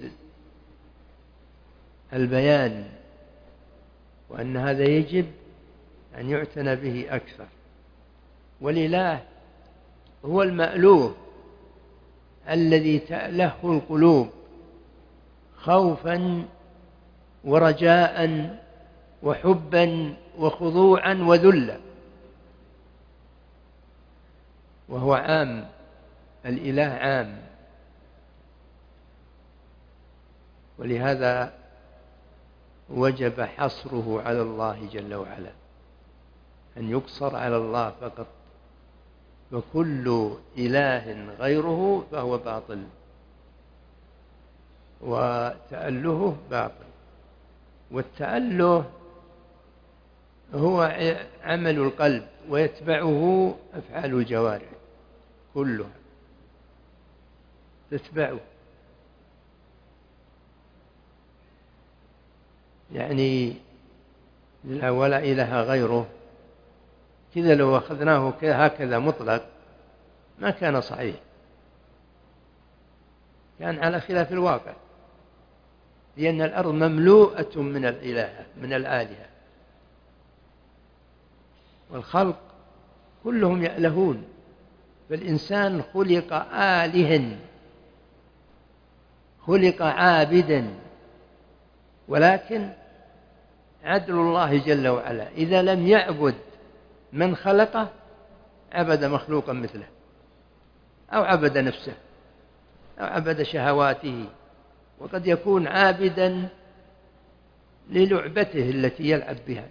البيان، وأن هذا يجب أن يعتنى به أكثر. والإله هو المألوه الذي تأله القلوب خوفا ورجاء وحبا وخضوعا وذلا، وهو عام، الإله عام. ولهذا وجب حصره على الله جل وعلا، أن يقصر على الله فقط، وكل إله غيره فهو باطل وتأله باطل. والتأله هو عمل القلب ويتبعه أفعال الجوارح كلها تتبعه. يعني لا ولا إله غيره كذا لو أخذناه هكذا مطلق ما كان صحيح، كان على خلاف الواقع، لأن الأرض مملوءة من الآلهة، والخلق كلهم يألهون، فالإنسان خلق آلها، خلق عابدا، ولكن عدل الله جل وعلا إذا لم يعبد من خلقه عبد مخلوقا مثله، أو عبد نفسه، أو عبد شهواته، وقد يكون عابدا للعبته التي يلعب بها،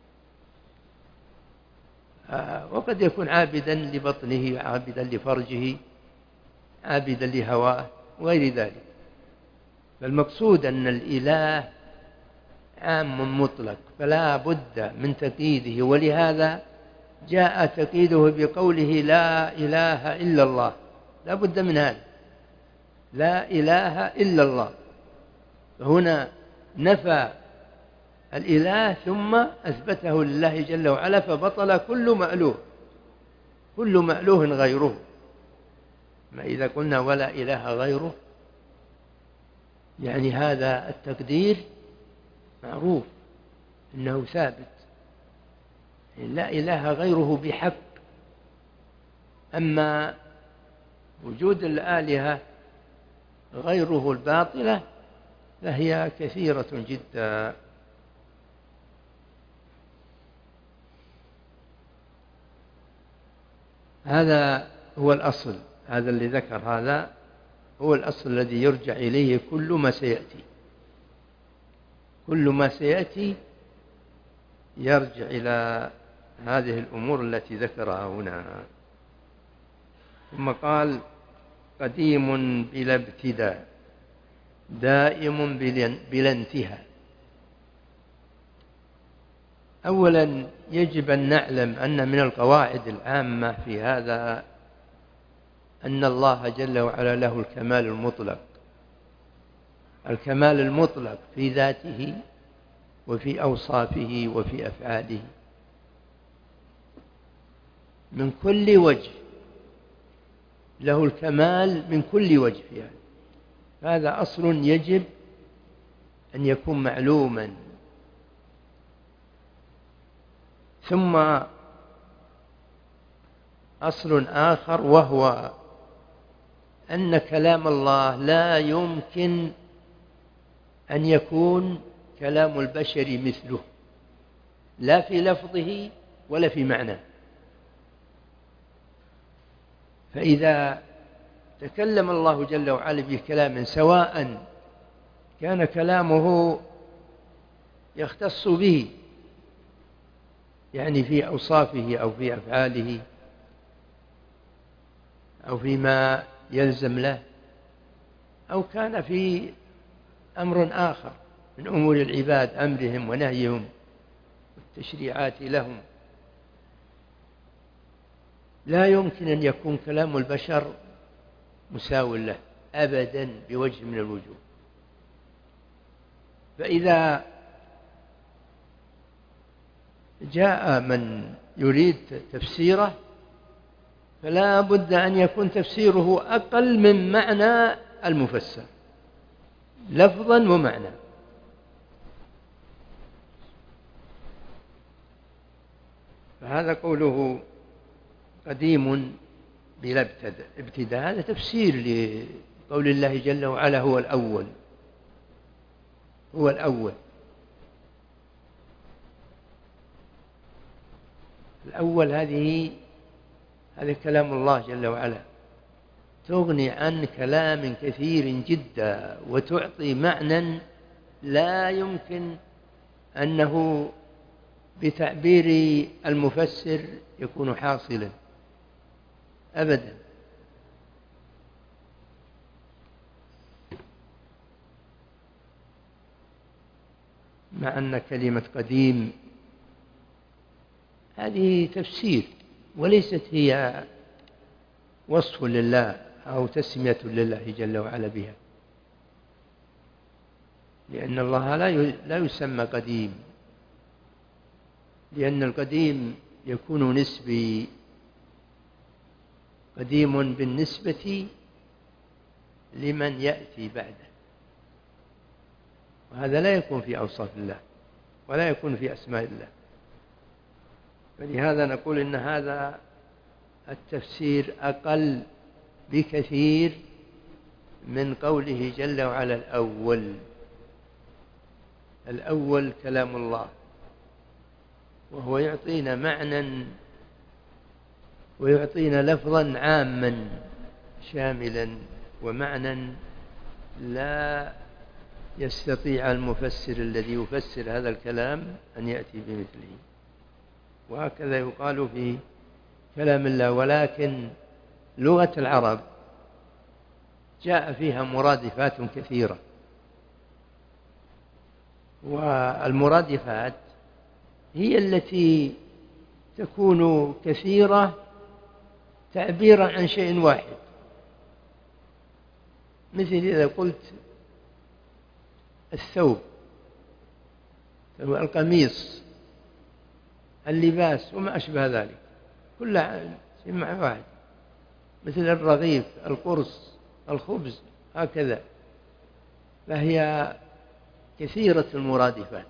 وقد يكون عابدا لبطنه، عابدا لفرجه، عابدا لهواه وغير ذلك. فالمقصود أن الإله عام مطلق، فلا بد من تقييده، ولهذا جاء تقييده بقوله لا إله إلا الله، لا بد من هذا، لا إله إلا الله. فهنا نفى الإله ثم أثبته لله جل وعلا، فبطل كل مألوه غيره. ما إذا قلنا ولا إله غيره، يعني هذا التقدير معروف إنه ثابت، لا إله غيره بحق. أما وجود الآلهة غيره الباطلة فهي كثيرة جدا. هذا هو الأصل، هذا اللي ذكر، هذا هو الأصل الذي يرجع إليه كل ما سيأتي، كل ما سيأتي يرجع إلى هذه الأمور التي ذكرها هنا. ثم قال قديم بلا ابتداء دائم بلا انتهاء. أولا يجب أن نعلم أن من القواعد العامة في هذا أن الله جل وعلا له الكمال المطلق، الكمال المطلق في ذاته وفي أوصافه وفي أفعاله من كل وجه، له الكمال من كل وجه يعني. هذا أصل يجب أن يكون معلوما. ثم أصل آخر، وهو أن كلام الله لا يمكن أن يكون كلام البشر مثله، لا في لفظه ولا في معناه. فإذا تكلم الله جل وعلا بكلام سواء كان كلامه يختص به، يعني في أوصافه أو في أفعاله أو فيما يلزم له، أو كان في أمر آخر من أمور العباد، أمرهم ونهيهم والتشريعات لهم، لا يمكن أن يكون كلام البشر مساو له أبدا بوجه من الوجوه. فإذا جاء من يريد تفسيره فلا بد أن يكون تفسيره أقل من معنى المفسر لفظا ومعنى. فهذا قوله قديم بلا ابتداء هذا تفسير لقول الله جل وعلا هو الأول، هو الأول. الأول هذا كلام الله جل وعلا، تغني عن كلام كثير جدا وتعطي معنى لا يمكن أنه بتعبير المفسر يكون حاصلا أبدا. مع أن كلمة قديم هذه تفسير وليست هي وصف لله أو تسمية لله جل وعلا بها، لأن الله لا يسمى قديم، لأن القديم يكون نسبي، قديم بالنسبة لمن يأتي بعده، وهذا لا يكون في أوصاف الله ولا يكون في أسماء الله. فلهذا نقول إن هذا التفسير أقل بكثير من قوله جل وعلا الأول. الأول كلام الله، وهو يعطينا معنى ويعطينا لفظا عاما شاملا ومعنى لا يستطيع المفسر الذي يفسر هذا الكلام أن يأتي بمثله. وهكذا يقال في كلام الله. ولكن لغة العرب جاء فيها مرادفات كثيرة، والمرادفات هي التي تكون كثيرة تعبيرا عن شيء واحد. مثل إذا قلت الثوب، القميص، اللباس وما أشبه ذلك، كلها شيء مع واحد. مثل الرغيف، القرص، الخبز، هكذا. فهي كثيرة المرادفات.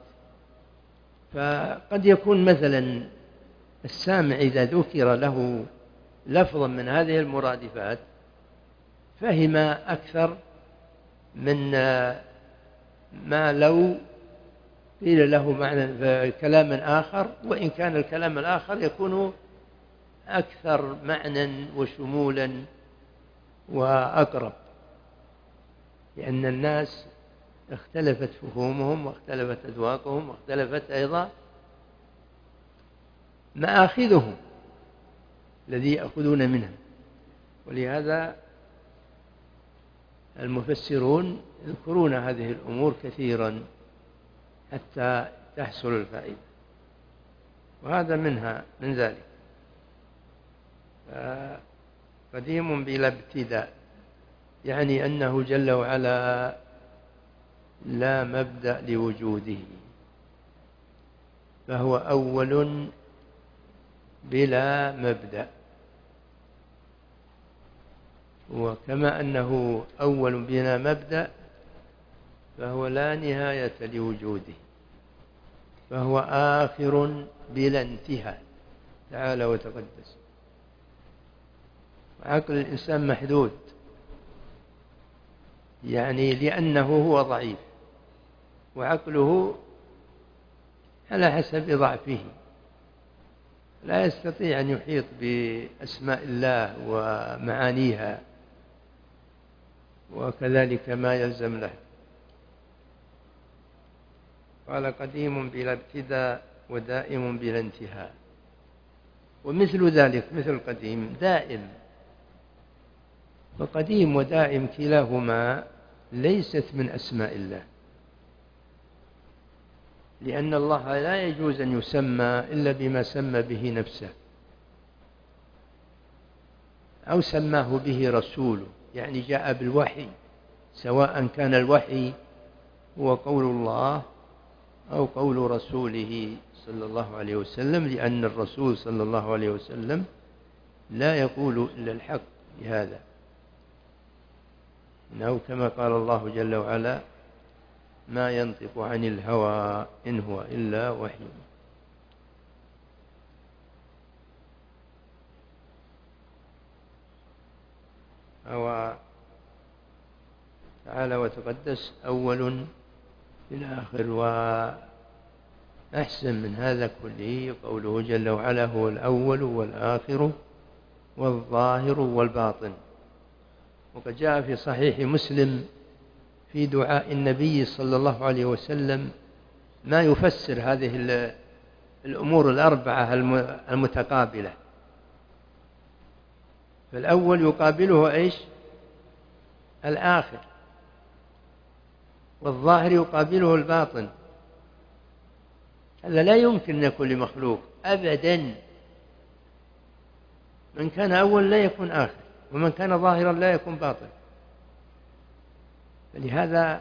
فقد يكون مثلا السامع إذا ذكر له لفظا من هذه المرادفات فهم أكثر من ما لو قيل له معنى كلام آخر، وإن كان الكلام الآخر يكون أكثر معنى وشمولا وأقرب، لأن الناس اختلفت فهومهم واختلفت أذواقهم واختلفت أيضا مآخذهم الذي يأخذون منها. ولهذا المفسرون يذكرون هذه الأمور كثيرا حتى تحصل الفائدة، وهذا من ذلك. قديم بلا ابتداء يعني أنه جل وعلا لا مبدأ لوجوده، فهو أول بلا مبدأ. وكما أنه أول بلا مبدأ فهو لا نهاية لوجوده، فهو آخر بلا انتهاء تعالى وتقدس. عقل الإنسان محدود، يعني لأنه هو ضعيف، وعقله على حسب ضعفه. لا يستطيع أن يحيط بأسماء الله ومعانيها، وكذلك ما يلزم له. قال قديم بلا ابتداء ودائم بلا انتهاء. ومثل ذلك مثل القديم دائم، فقديم ودائم كلاهما ليست من أسماء الله، لأن الله لا يجوز أن يسمى إلا بما سمى به نفسه أو سماه به رسوله، يعني جاء بالوحي، سواء كان الوحي هو قول الله أو قول رسوله صلى الله عليه وسلم، لأن الرسول صلى الله عليه وسلم لا يقول إلا الحق بهذا، إنه كما قال الله جل وعلا: ما ينطق عن الهوى إن هو إلا وحي. هو تعالى وتقدس أول في الآخر، وأحسن من هذا كله قوله جل وعلا: هو الأول والآخر والظاهر والباطن. وقد جاء في صحيح مسلم في دعاء النبي صلى الله عليه وسلم ما يفسر هذه الأمور الأربعة المتقابلة. فالأول يقابله إيش؟ الآخر، والظاهر يقابله الباطن. هذا لا يمكن أن يكون لمخلوق أبدا، من كان أول لا يكون آخر، ومن كان ظاهرا لا يكون باطن. فلهذا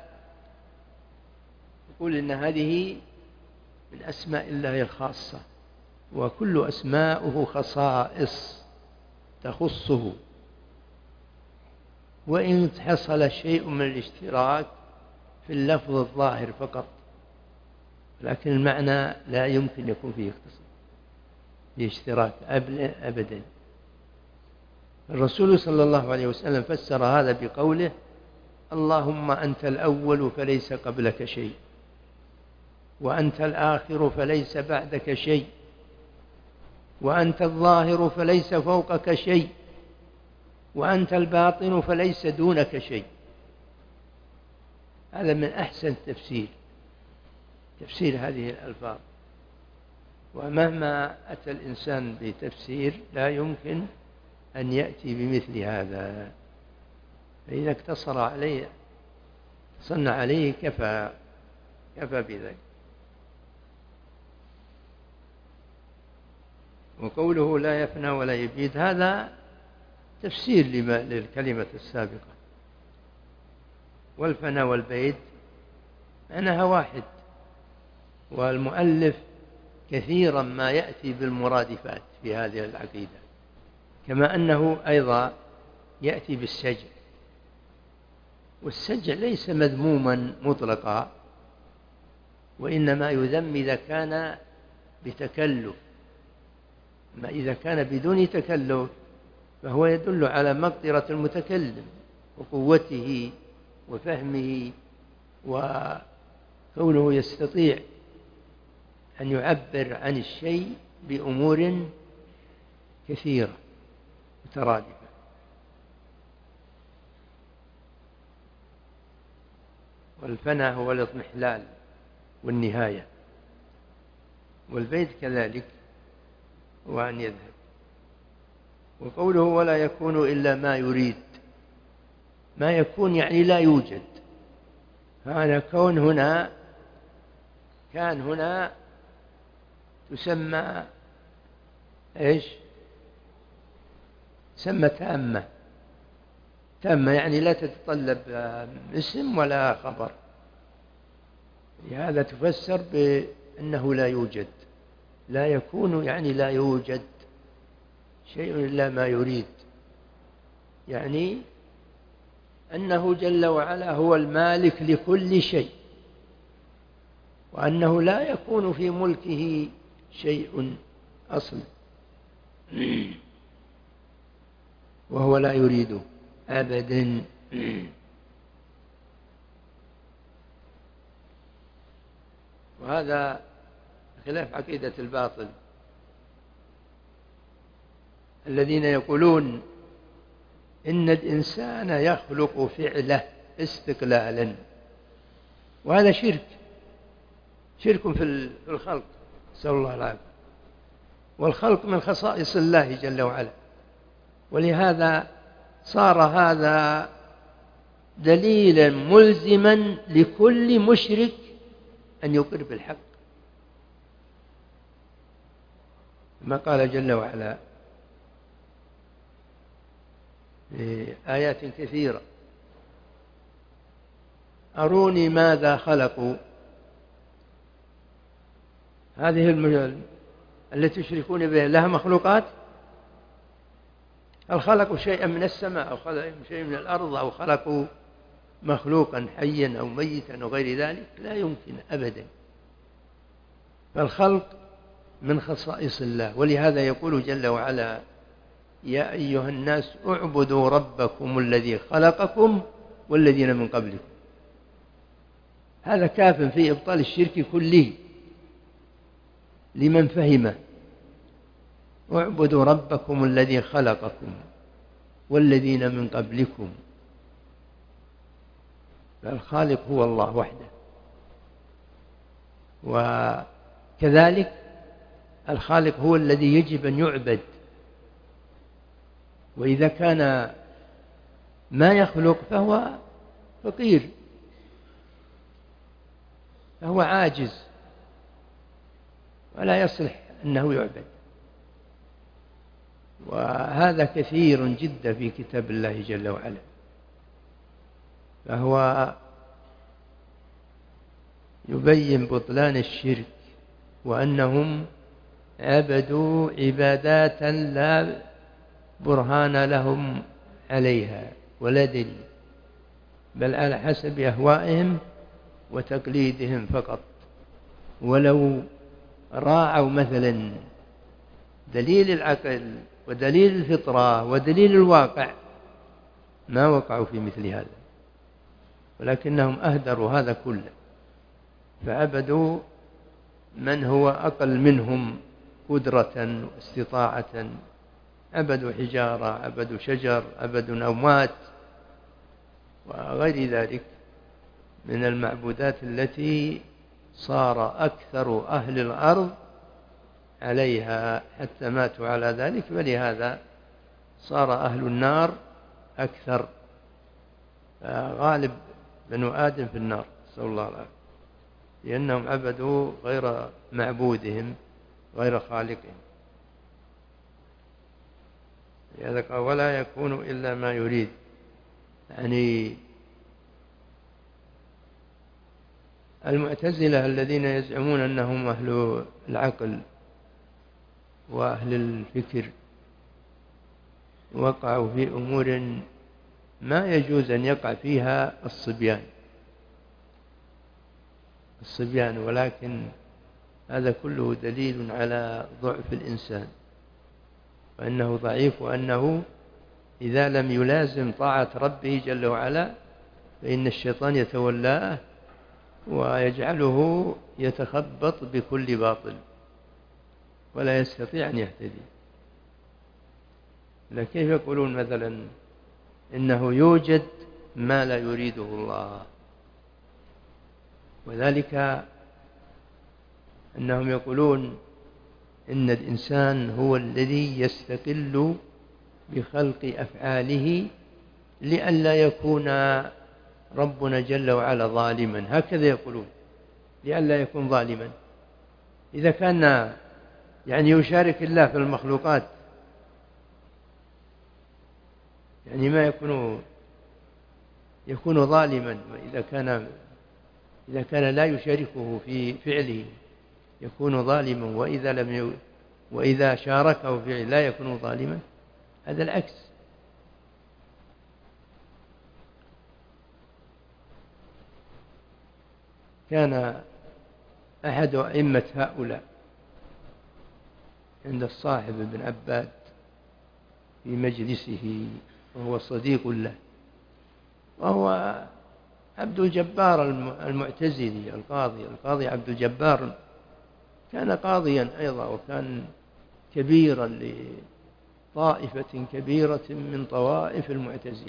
يقول إن هذه من أسماء الله الخاصة، وكل أسماؤه خصائص تخصه، وإن حصل شيء من الاشتراك في اللفظ الظاهر فقط، لكن المعنى لا يمكن يكون فيه اشتراك أبدا. الرسول صلى الله عليه وسلم فسر هذا بقوله: اللهم أنت الأول فليس قبلك شيء، وأنت الآخر فليس بعدك شيء، وأنت الظاهر فليس فوقك شيء، وأنت الباطن فليس دونك شيء. هذا من أحسن تفسير هذه الألفاظ. ومهما أتى الإنسان بتفسير لا يمكن أن يأتي بمثل هذا، فإذا اقتصر عليه صنع عليه كفى بذلك. وقوله لا يفنى ولا يبيد هذا تفسير للكلمة السابقة. والفنى والبيد معناها واحد، والمؤلف كثيرا ما يأتي بالمرادفات في هذه العقيدة، كما أنه أيضا يأتي بالسجع. والسجع ليس مذموما مطلقا، وإنما يذم إذا كان بتكلف. ما إذا كان بدون تكلف فهو يدل على مقدرة المتكلم وقوته وفهمه، وكونه يستطيع أن يعبر عن الشيء بأمور كثيرة مترادفة. والفنى هو الاضمحلال والنهاية، والبيت كذلك هو أن يذهب. وقوله ولا يكون إلا ما يريد، ما يكون يعني لا يوجد. هذا كون هنا كان هنا تسمى إيش؟ تسمى تامة يعني لا تتطلب اسم ولا خبر، لهذا تفسر بأنه لا يوجد. لا يكون يعني لا يوجد شيء إلا ما يريد، يعني أنه جل وعلا هو المالك لكل شيء، وأنه لا يكون في ملكه شيء أصلا وهو لا يريده أبدا. وهذا خلاف عقيدة الباطل الذين يقولون إن الإنسان يخلق فعله استقلالا، وهذا شرك في الخلق، نسأل الله العافية. والخلق من خصائص الله جل وعلا، ولهذا صار هذا دليلا ملزما لكل مشرك أن يقر بالحق، ما قال جل وعلا في آيات كثيرة: أروني ماذا خلقوا. هذه التي تشركون بها لها مخلوقات؟ هل خلقوا شيئا من السماء أو خلقوا شيئا من الأرض أو خلقوا مخلوقا حيا أو ميتا أو غير ذلك؟ لا يمكن أبدا. فالخلق من خصائص الله، ولهذا يقول جل وعلا: يا أيها الناس اعبدوا ربكم الذي خلقكم والذين من قبلكم. هذا كاف في إبطال الشرك كله لمن فهمه. اعبدوا ربكم الذي خلقكم والذين من قبلكم. فالخالق هو الله وحده، وكذلك الخالق هو الذي يجب أن يعبد. وإذا كان ما يخلق فهو فقير، فهو عاجز ولا يصلح أنه يعبد. وهذا كثير جدا في كتاب الله جل وعلا. فهو يبين بطلان الشرك، وأنهم عبدوا عبادات لا برهان لهم عليها ولا دليل، بل على حسب أهوائهم وتقليدهم فقط. ولو راعوا مثلا دليل العقل ودليل الفطرة ودليل الواقع ما وقعوا في مثل هذا، ولكنهم أهدروا هذا كله، فعبدوا من هو أقل منهم قدرة واستطاعة. عبدوا حجارة، عبدوا شجر، عبدوا أموات وغير ذلك من المعبودات التي صار أكثر أهل الأرض عليها حتى ماتوا على ذلك. ولهذا صار أهل النار أكثر، غالب بنو آدم في النار، نسأل الله العافية، لأنهم عبدوا غير معبودهم غير خالقهم. لهذا قال: ولا يكون إلا ما يريد. يعني المعتزلة الذين يزعمون أنهم أهل العقل وأهل الفكر وقعوا في أمور ما يجوز أن يقع فيها الصبيان، ولكن هذا كله دليل على ضعف الإنسان، وأنه ضعيف، وأنه إذا لم يلازم طاعة ربه جل وعلا فإن الشيطان يتولاه ويجعله يتخبط بكل باطل ولا يستطيع أن يهتدي. لكن كيف يقولون مثلا إنه يوجد ما لا يريده الله؟ وذلك أنهم يقولون إن الإنسان هو الذي يستقل بخلق أفعاله لئلا يكون ربنا جل وعلا ظالما. هكذا يقولون، لئلا يكون ظالما. إذا كان يعني يشارك الله في المخلوقات يعني ما يكون ظالما. إذا كان لا يشاركه في فعله يكون ظالما، وإذا شاركه في فعله لا يكون ظالما. هذا العكس. كان أحد أئمة هؤلاء عند الصاحب بن عباد في مجلسه، وهو صديق له، وهو عبد الجبار المعتزلي القاضي عبد الجبار. كان قاضيا أيضا، وكان كبيرا طائفة كبيرة من طوائف المعتزلة.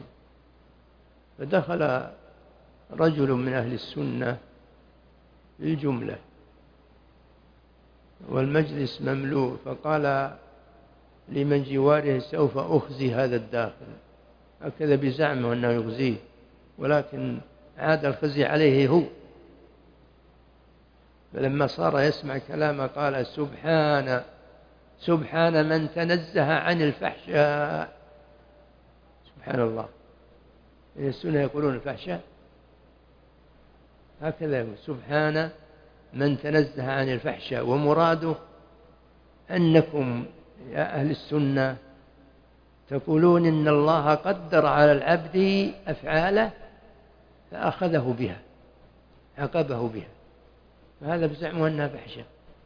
فدخل رجل من أهل السنة بالجملة والمجلس مملوء، فقال لمن جواره: سوف أخزي هذا الداخل. هكذا بزعمه أنه يخزيه، ولكن عاد الخزي عليه هو. فلما صار يسمع كلامه قال: سبحان من تنزه عن الفحشاء. سبحان الله، إن السنة يقولون الفحشاء هكذا يقول: سبحان من تنزه عن الفحشاء. ومراده أنكم يا أهل السنة تقولون إن الله قدر على العبد أفعاله فأخذه بها، عقبه بها، فهذا بزعمه أنها فحشاء.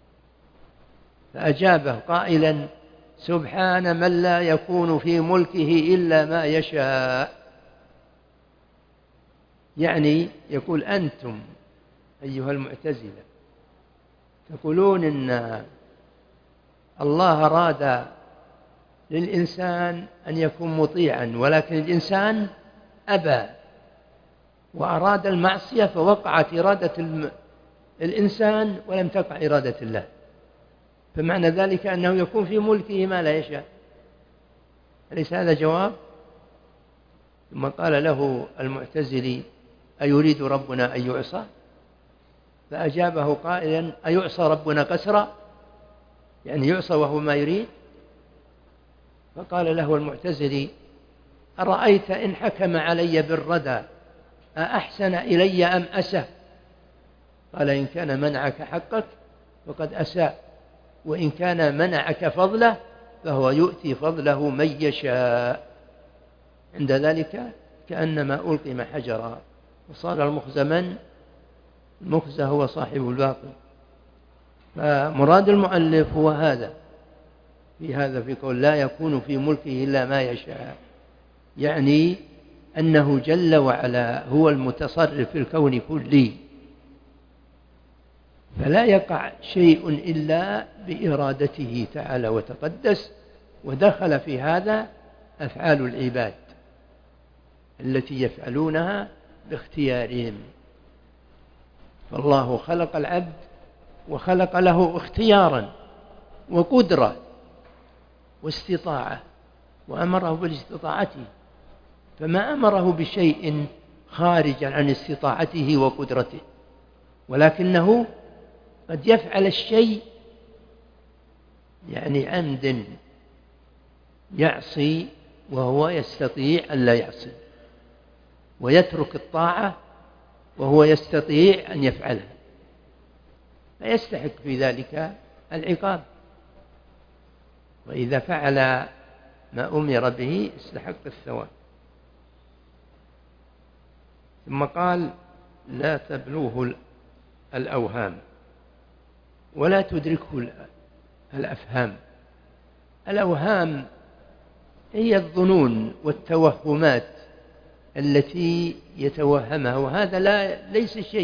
فأجابه قائلا: سبحان من لا يكون في ملكه إلا ما يشاء. يعني يقول: أنتم أيها المعتزلة تقولون إن الله أراد للإنسان أن يكون مطيعا، ولكن الإنسان أبى وأراد المعصية، فوقعت إرادة الإنسان ولم تقع إرادة الله، فمعنى ذلك أنه يكون في ملكه ما لا يشاء. أليس هذا جواب؟ ثم قال له المعتزلي: أيريد ربنا أن يعصى؟ فأجابه قائلا: أيعصى ربنا قسرا؟ يعني يعصى وهو ما يريد؟ فقال له المعتزلي: أرأيت إن حكم علي بالردى أأحسن إلي أم أساء؟ قال: إن كان منعك حقك فقد أساء، وإن كان منعك فضله فهو يؤتي فضله من يشاء. عند ذلك كأنما ألقم حجرا، وصار المخزى من؟ المخزى هو صاحب الباطل. فمراد المؤلف هو هذا في قول لا يكون في ملكه إلا ما يشاء، يعني أنه جل وعلا هو المتصرف في الكون كله، فلا يقع شيء إلا بإرادته تعالى وتقدس. ودخل في هذا أفعال العباد التي يفعلونها باختيارهم. فالله خلق العبد وخلق له اختيارا وقدرة واستطاعة، وأمره بالاستطاعته، فما أمره بشيء خارجا عن استطاعته وقدرته، ولكنه قد يفعل الشيء يعني عمد، يعصي وهو يستطيع أن لا يعصي، ويترك الطاعة وهو يستطيع أن يفعلها، فيستحق في ذلك العقاب. وإذا فعل ما أمر به استحق الثواب. ثم قال: لا تبلوه الأوهام ولا تدركه الأفهام. الأوهام هي الظنون والتوهمات التي يتوهمها، وهذا ليس شيء.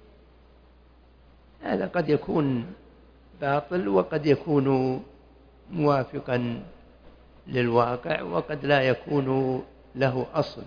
هذا قد يكون باطل وقد يكون موافقا للواقع وقد لا يكون له أصل.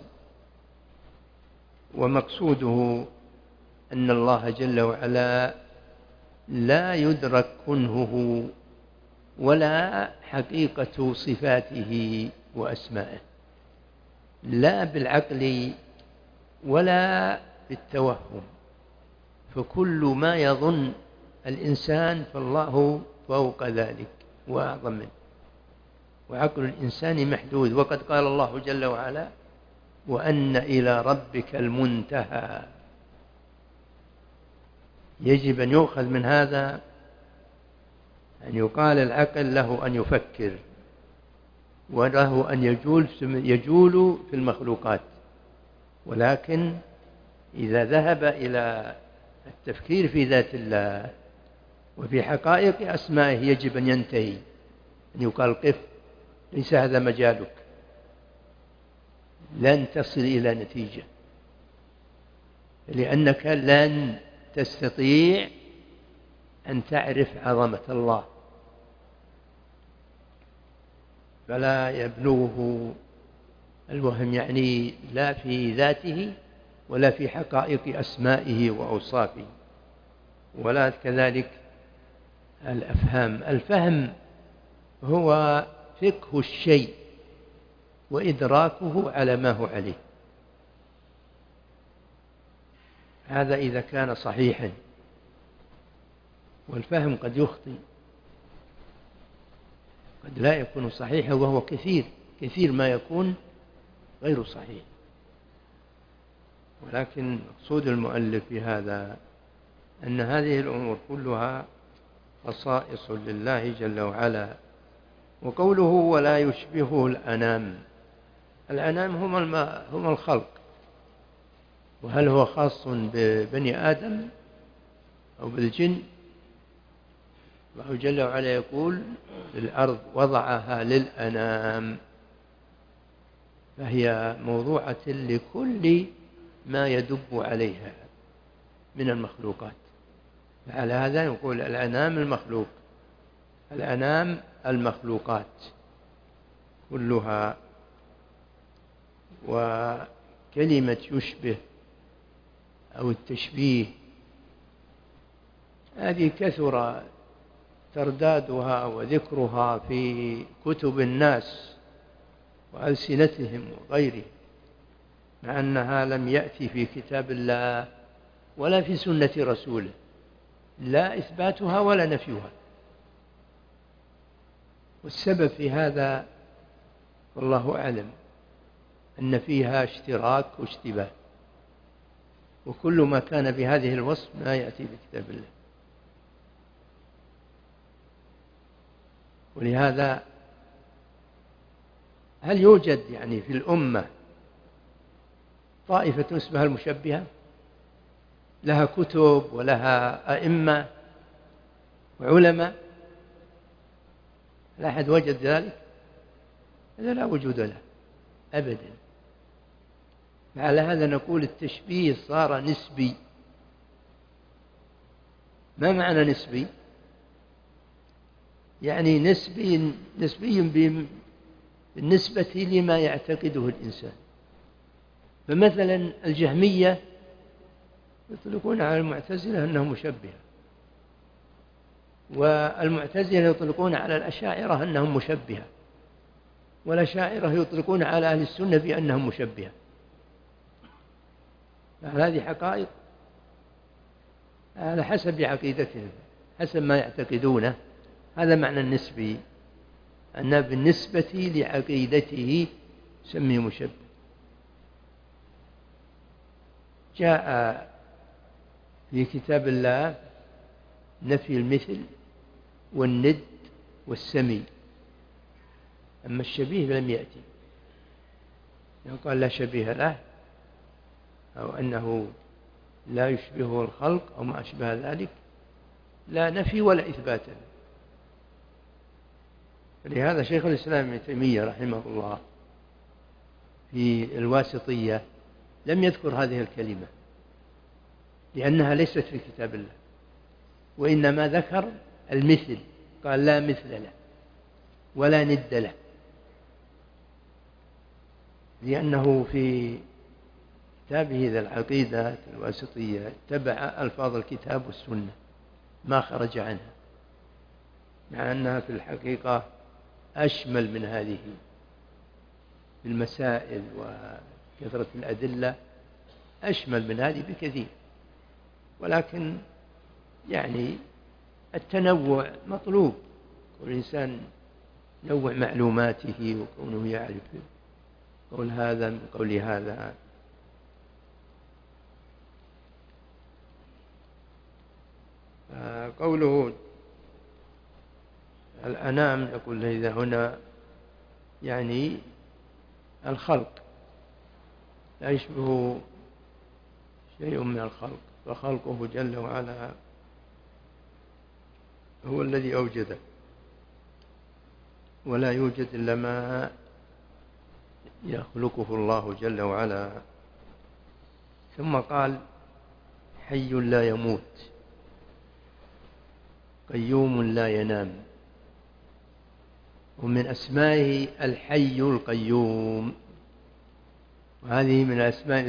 ومقصوده أن الله جل وعلا لا يدرك كنهه ولا حقيقة صفاته وأسمائه، لا بالعقل ولا بالتوهم. فكل ما يظن الإنسان فالله فوق ذلك وأعظم منه، وعقل الإنسان محدود. وقد قال الله جل وعلا: وأن إلى ربك المنتهى. يجب أن يؤخذ من هذا أن يقال العقل له أن يفكر وله أن يجول في المخلوقات، ولكن إذا ذهب إلى التفكير في ذات الله وفي حقائق أسمائه يجب أن ينتهي، أن يقال قف، ليس هذا مجالك، لن تصل إلى نتيجة، لأنك لن تستطيع أن تعرف عظمة الله. فلا يبلغه الوهم، يعني لا في ذاته ولا في حقائق أسمائه وأوصافه، ولا كذلك الأفهام. الفهم هو فقه الشيء وإدراكه على ما هو عليه، هذا إذا كان صحيحا. والفهم قد يخطئ، قد لا يكون صحيحا، وهو كثير ما يكون غير صحيح. ولكن مقصود المؤلف في هذا أن هذه الأمور كلها خصائص لله جل وعلا. وقوله ولا يشبهه الأنام، الأنام هم الخلق. وهل هو خاص ببني آدم أو بالجن؟ الله جل وعلا يقول الأرض وضعها للأنام، فهي موضوعة لكل ما يدب عليها من المخلوقات. فعلى هذا يقول الأنام المخلوق، الأنام المخلوقات كلها. وكلمة يشبه أو التشبيه هذه كثر تردادها وذكرها في كتب الناس وألسنتهم وغيره، مع أنها لم يأتي في كتاب الله ولا في سنة رسوله لا إثباتها ولا نفيها. والسبب في هذا والله أعلم أن فيها اشتراك واشتباه، وكل ما كان بهذه الوصف ما يأتي بكتاب الله. ولهذا هل يوجد يعني في الأمة طائفة اسمها المشبهة، لها كتب ولها أئمة وعلماء؟ لا أحد وجد ذلك، هذا لا وجود له أبدا. فعلى هذا نقول التشبيه صار نسبي. ما معنى نسبي؟ يعني نسبي بالنسبة لما يعتقده الإنسان. فمثلا الجهمية يطلقون على المعتزلة أنهم مشبهة، والمعتزلة يطلقون على الأشاعرة أنهم مشبهة، والأشاعرة يطلقون على أهل السنة بأنهم مشبهة. هذه حقائق على حسب عقيدتهم، حسب ما يعتقدونه. هذا معنى النسبي، أن بالنسبة لعقيدته سمي مشبه. جاء في كتاب الله نفي المثل والند والسمي، أما الشبيه لم يأتي، قال لا شبيه له، أو أنه لا يشبهه الخلق أو ما أشبه ذلك، لا نفي ولا إثبات. لهذا شيخ الإسلام ابن تيمية رحمه الله في الواسطية لم يذكر هذه الكلمة لأنها ليست في كتاب الله، وإنما ذكر المثل، قال لا مثل له ولا ند له، لأنه في كتابه ذا العقيدة الواسطية اتبع ألفاظ الكتاب والسنة ما خرج عنها، مع أنها في الحقيقة أشمل من هذه في المسائل وكثرة الأدلة، أشمل من هذه بكثير. ولكن يعني التنوع مطلوب، والإنسان ينوع معلوماته وكونه يعرف قول هذا من قول هذا. قوله الأنام يقول إذا هنا يعني الخلق لا يشبه شيء من الخلق، فخلقه جل وعلا هو الذي أوجده، ولا يوجد إلا ما يخلقه الله جل وعلا. ثم قال حي لا يموت قيوم لا ينام. ومن أسمائه الحي القيوم، وهذه من الأسماء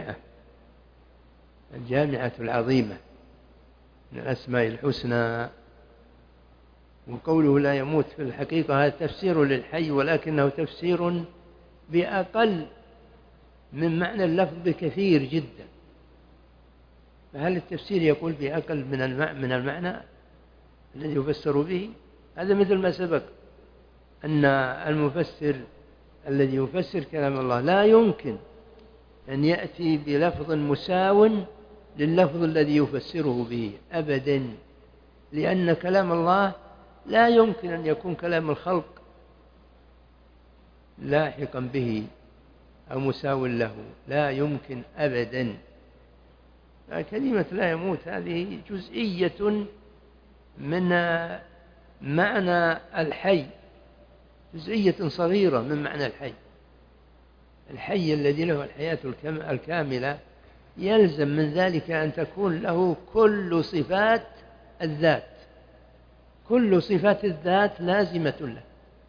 الجامعة العظيمة من الأسماء الحسنى. وقوله لا يموت في الحقيقة هذا تفسير للحي، ولكنه تفسير بأقل من معنى اللفظ بكثير جدا. فهل التفسير يقول بأقل من المعنى الذي يفسر به؟ هذا مثل ما سبق أن المفسر الذي يفسر كلام الله لا يمكن أن يأتي بلفظ مساو لللفظ الذي يفسره به أبدا، لأن كلام الله لا يمكن أن يكون كلام الخلق لاحقا به أو مساو له، لا يمكن أبدا. كلمة لا يموت هذه جزئية من معنى الحي، جزئية صغيرة من معنى الحي الذي له الحياة الكاملة. يلزم من ذلك أن تكون له كل صفات الذات، كل صفات الذات لازمة له،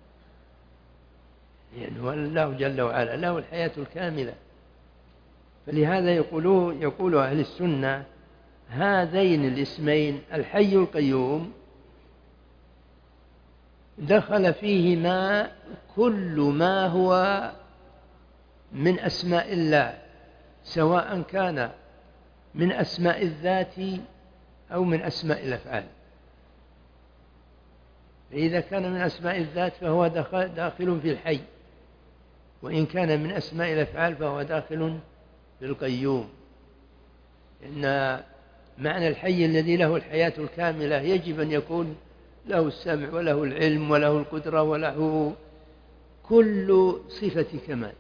يعني الله جل وعلا له الحياة الكاملة. فلهذا يقول أهل السنة هذين الاسمين الحي القيوم دخل فيهما كل ما هو من أسماء الله، سواء كان من أسماء الذات أو من أسماء الأفعال. فإذا كان من أسماء الذات فهو داخل في الحي، وإن كان من أسماء الأفعال فهو داخل في القيوم. إن معنى الحي الذي له الحياة الكاملة يجب أن يكون له السمع وله العلم وله القدرة وله كل صفة كمال.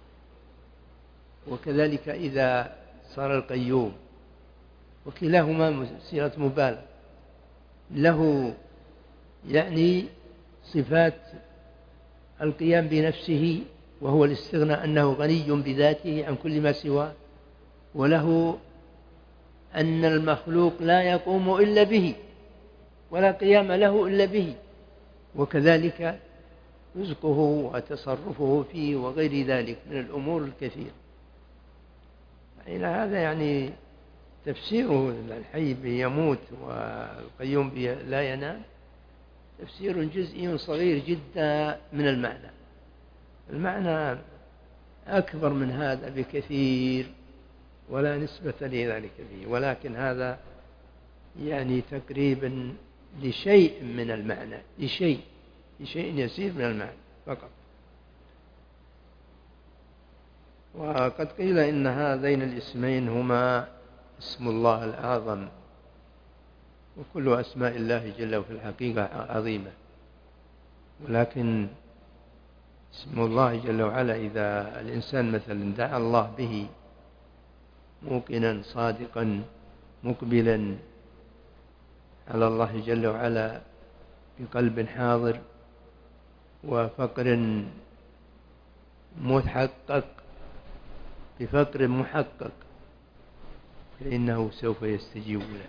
وكذلك إذا صار القيوم، وكلاهما صيغة مبالغة، له يعني صفات القيام بنفسه وهو الاستغناء أنه غني بذاته عن كل ما سواه، وله أن المخلوق لا يقوم إلا به ولا قيام له إلا به، وكذلك رزقه وتصرفه فيه وغير ذلك من الأمور الكثيرة. إلى هذا يعني تفسيره الحي بيموت والقيوم لا ينام تفسير جزئي صغير جدا من المعنى أكبر من هذا بكثير ولا نسبة لذلك فيه، ولكن هذا يعني تقريبا لشيء من المعنى، لشيء يسير من المعنى فقط. وقد قيل إن هذين الاسمين هما اسم الله الأعظم، وكل أسماء الله جل في الحقيقة عظيمة، ولكن اسم الله جل وعلا إذا الإنسان مثلا دعا الله به موقنا صادقا مقبلا على الله جل وعلا بقلب حاضر وفقر محقق بفقر محقق، فإنه سوف يستجيب له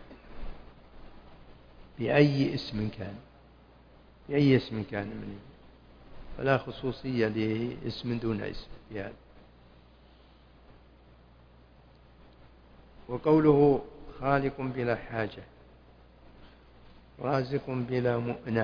بأي اسم كان منه، فلا خصوصية لاسم دون اسم في هذا. وقوله خالق بلا حاجة رازق بلا مؤنة،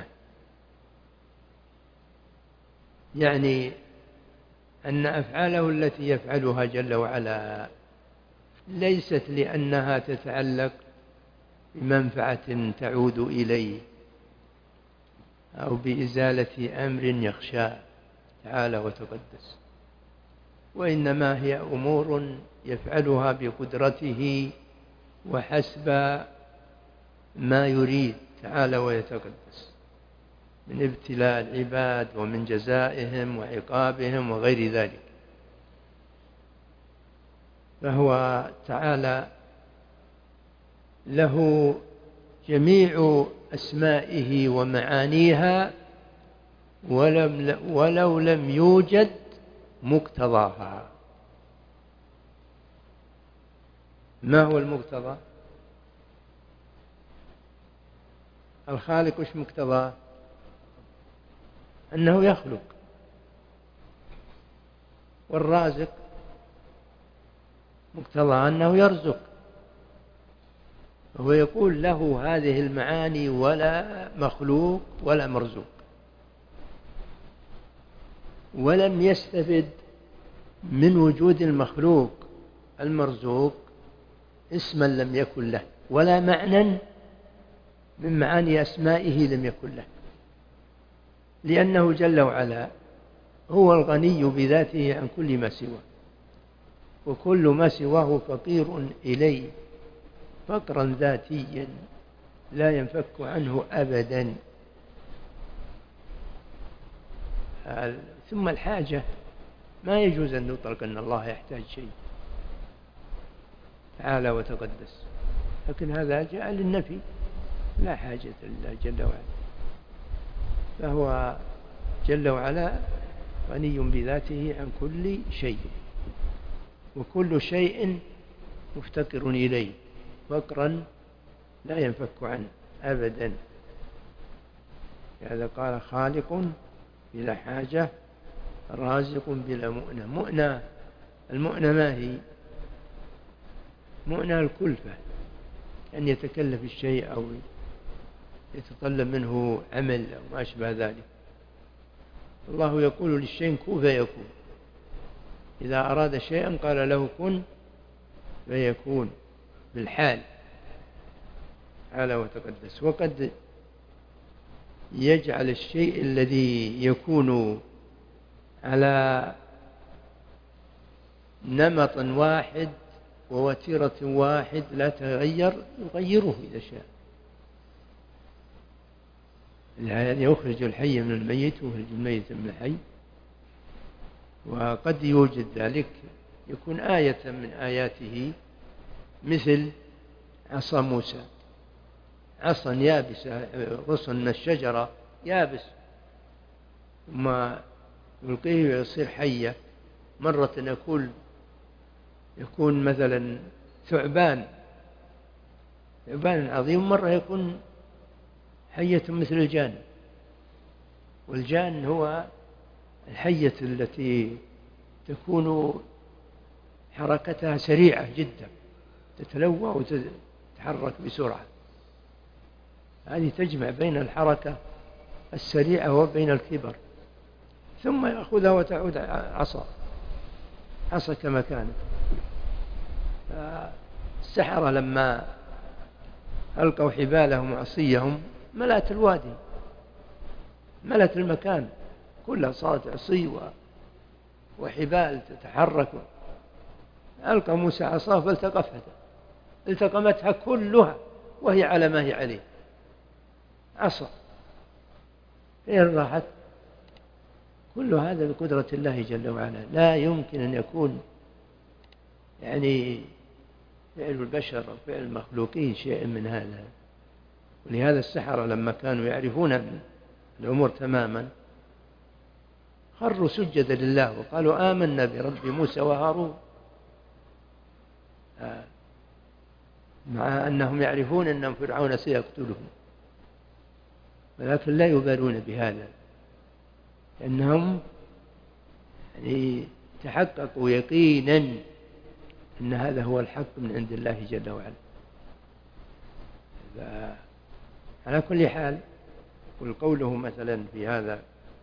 يعني أن أفعاله التي يفعلها جل وعلا ليست لأنها تتعلق بمنفعة تعود إليه أو بإزالة أمر يخشى تعالى وتقدس، وإنما هي أمور يفعلها بقدرته وحسب ما يريد تعالى ويتقدس من ابتلاء العباد ومن جزائهم وعقابهم وغير ذلك. فهو تعالى له جميع أسمائه ومعانيها ولو لم يوجد مقتضاها. ما هو المقتضى؟ الخالق وش مقتضاه؟ أنه يخلق، والرازق مقتضى أنه يرزق، هو يقول له هذه المعاني ولا مخلوق ولا مرزوق، ولم يستفد من وجود المخلوق المرزوق اسما لم يكن له، ولا معنى من معاني أسمائه لم يكن له، لأنه جل وعلا هو الغني بذاته عن كل ما سواه، وكل ما سواه فقير إليه فقرا ذاتيا لا ينفك عنه أبدا. ثم الحاجة ما يجوز أن نطلق أن الله يحتاج شيء تعالى وتقدس، لكن هذا جاء للنفي، لا حاجة لله جل وعلا، فهو جل وعلا غني بذاته عن كل شيء، وكل شيء مفتقر إليه فقرا لا ينفك عنه أبدا. هذا قال خالق بلا حاجة رازق بلا مؤنة. المؤنة ما هي؟ مؤنة الكلفة، أن يتكلف الشيء أو يتطلب منه عمل أو ما أشبه ذلك. الله يقول للشيء كن فيكون، إذا أراد شيئا قال له كن فيكون بالحال تعالى وتقدس. وقد يجعل الشيء الذي يكون على نمط واحد ووتيرة واحد لا تغير يغيره إذا شاء، يعني يخرج الحي من الميت ويخرج الميت من الحي. وقد يوجد ذلك يكون آية من آياته، مثل عصا موسى، عصا يابسة غصن من الشجرة يابس ثم يلقيه ويصير حية. مرة يكون مثلا ثعبان عظيم، مرة يكون حية مثل الجان، والجان هو الحية التي تكون حركتها سريعة جدا، تتلوى وتتحرك بسرعة، هذه تجمع بين الحركة السريعة وبين الكبر، ثم يأخذها وتعود عصا كما كانت. السحرة لما ألقوا حبالهم وعصيهم ملأت الوادي، ملأت المكان كلها، صارت عصي وحبال تتحرك. ألقى موسى عصاه فالتقمتها كلها وهي على ما هي عليه، عصا فين راحت؟ كل هذا بقدرة الله جل وعلا، لا يمكن أن يكون يعني فعل البشر أو فعل المخلوقين شيء من هذا. ولهذا السحرة لما كانوا يعرفون الأمور تماما خروا سجدا لله وقالوا آمنا برب موسى وهارون، مع أنهم يعرفون أن فرعون سيقتلهم، ولكن لا يبالون بهذا، لأنهم يعني تحققوا يقينا أن هذا هو الحق من عند الله جل وعلا. على كل حال، قوله مثلا في هذا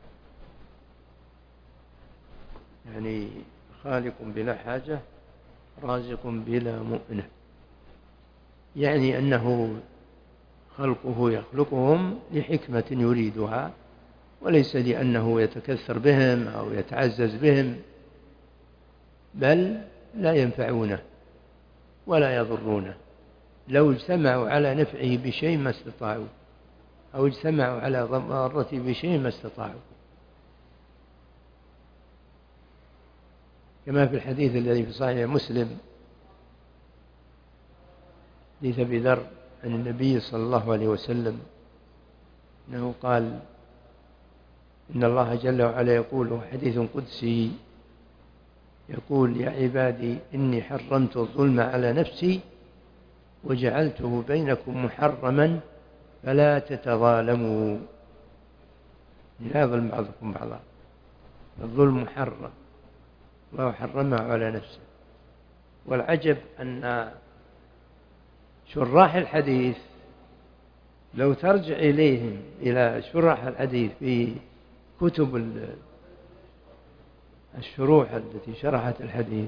يعني خالق بلا حاجة رازق بلا مؤنة، يعني أنه خلقه يخلقهم لحكمة يريدها، وليس لأنه يتكثر بهم أو يتعزز بهم، بل لا ينفعونه ولا يضرونه. لو اجتمعوا على نفعه بشيء ما استطاعوا، أو اجتمعوا على ضرته بشيء ما استطاعوا، كما في الحديث الذي في صحيح مسلم حديث أبي ذر عن النبي صلى الله عليه وسلم أنه قال إن الله جل وعلا يقول حديث قدسي، يقول يا عبادي إني حرمت الظلم على نفسي وجعلته بينكم محرما فلا تتظالموا. لا يظلم بعضكم بعضا. الظلم محرم، الله حرمه على نفسه. والعجب أن شراح الحديث لو ترجع إليهم إلى شراح الحديث في كتب الشروح التي شرحت الحديث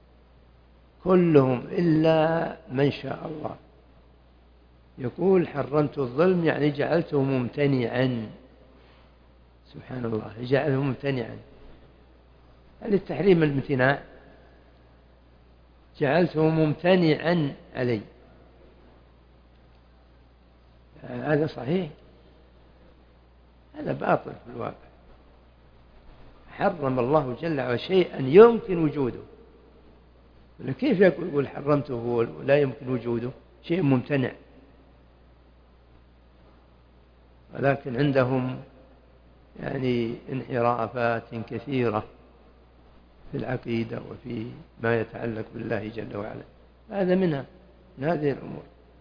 كلهم إلا من شاء الله يقول حرمت الظلم، يعني جعلته ممتنعا. سبحان الله، جعله ممتنعا. هل التحريم الامتناع؟ جعلته ممتنعا علي. هذا صحيح؟ هذا باطل في الواقع. حرم الله جل وعلا شيئا يمكن وجوده، كيف يقول حرمته ولا يمكن وجوده؟ شيء ممتنع. ولكن عندهم يعني انحرافات كثيرة في العقيدة وفي ما يتعلق بالله جل وعلا. هذا منها، من هذه الأمور.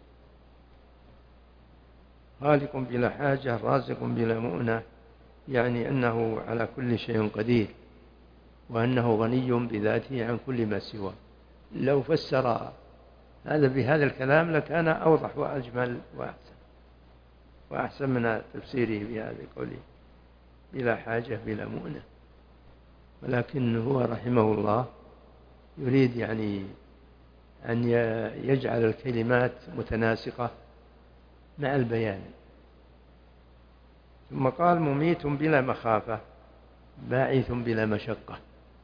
خالق بلا حاجة، رازق بلا مؤنة، يعني أنه على كل شيء قدير، وأنه غني بذاته عن كل ما سواه. لو فسر هذا بهذا الكلام لكان أوضح وأجمل وأحسن من تفسيره بهذا قوله بلا حاجة بلا مؤنة. ولكن هو رحمه الله يريد يعني أن يجعل الكلمات متناسقة مع البيان. ثم قال مميت بلا مخافة، باعث بلا مشقة،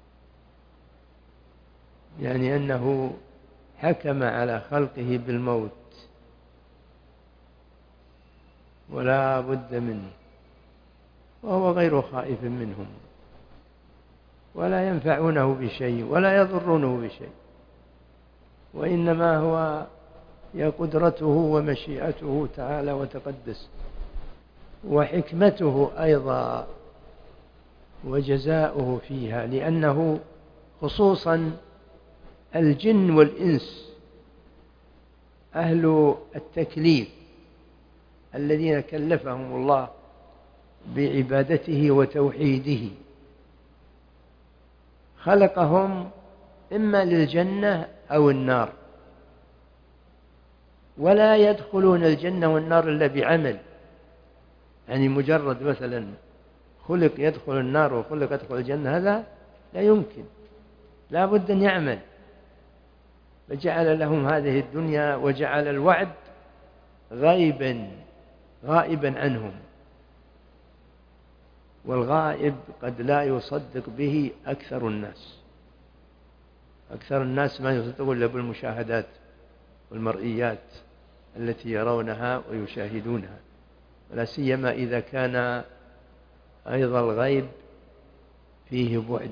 يعني أنه حكم على خلقه بالموت ولا بد منه، وهو غير خائف منهم، ولا ينفعونه بشيء ولا يضرونه بشيء، وإنما هو يا قدرته ومشيئته تعالى وتقدس، وحكمته أيضا وجزاؤه فيها. لأنه خصوصا الجن والإنس أهل التكليف الذين كلفهم الله بعبادته وتوحيده خلقهم إما للجنة أو النار، ولا يدخلون الجنة والنار إلا بعمل. يعني مجرد مثلا خلق يدخل النار وخلق يدخل الجنة، هذا لا يمكن، لا بد أن يعمل. فجعل لهم هذه الدنيا وجعل الوعد غائبا عنهم، والغائب قد لا يصدق به أكثر الناس. أكثر الناس ما يصدقون إلا بالمشاهدات والمرئيات التي يرونها ويشاهدونها، ولا سيما إذا كان أيضا الغيب فيه بعد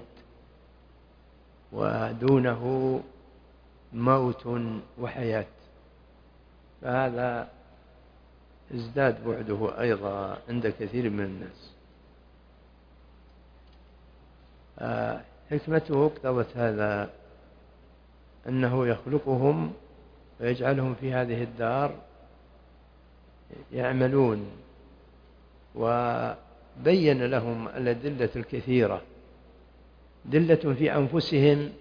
ودونه موت وحياة، فهذا ازداد بعده أيضا عند كثير من الناس. حكمته اقتضت هذا، أنه يخلقهم ويجعلهم في هذه الدار يعملون، وبين لهم الأدلة الكثيرة، دلة في أنفسهم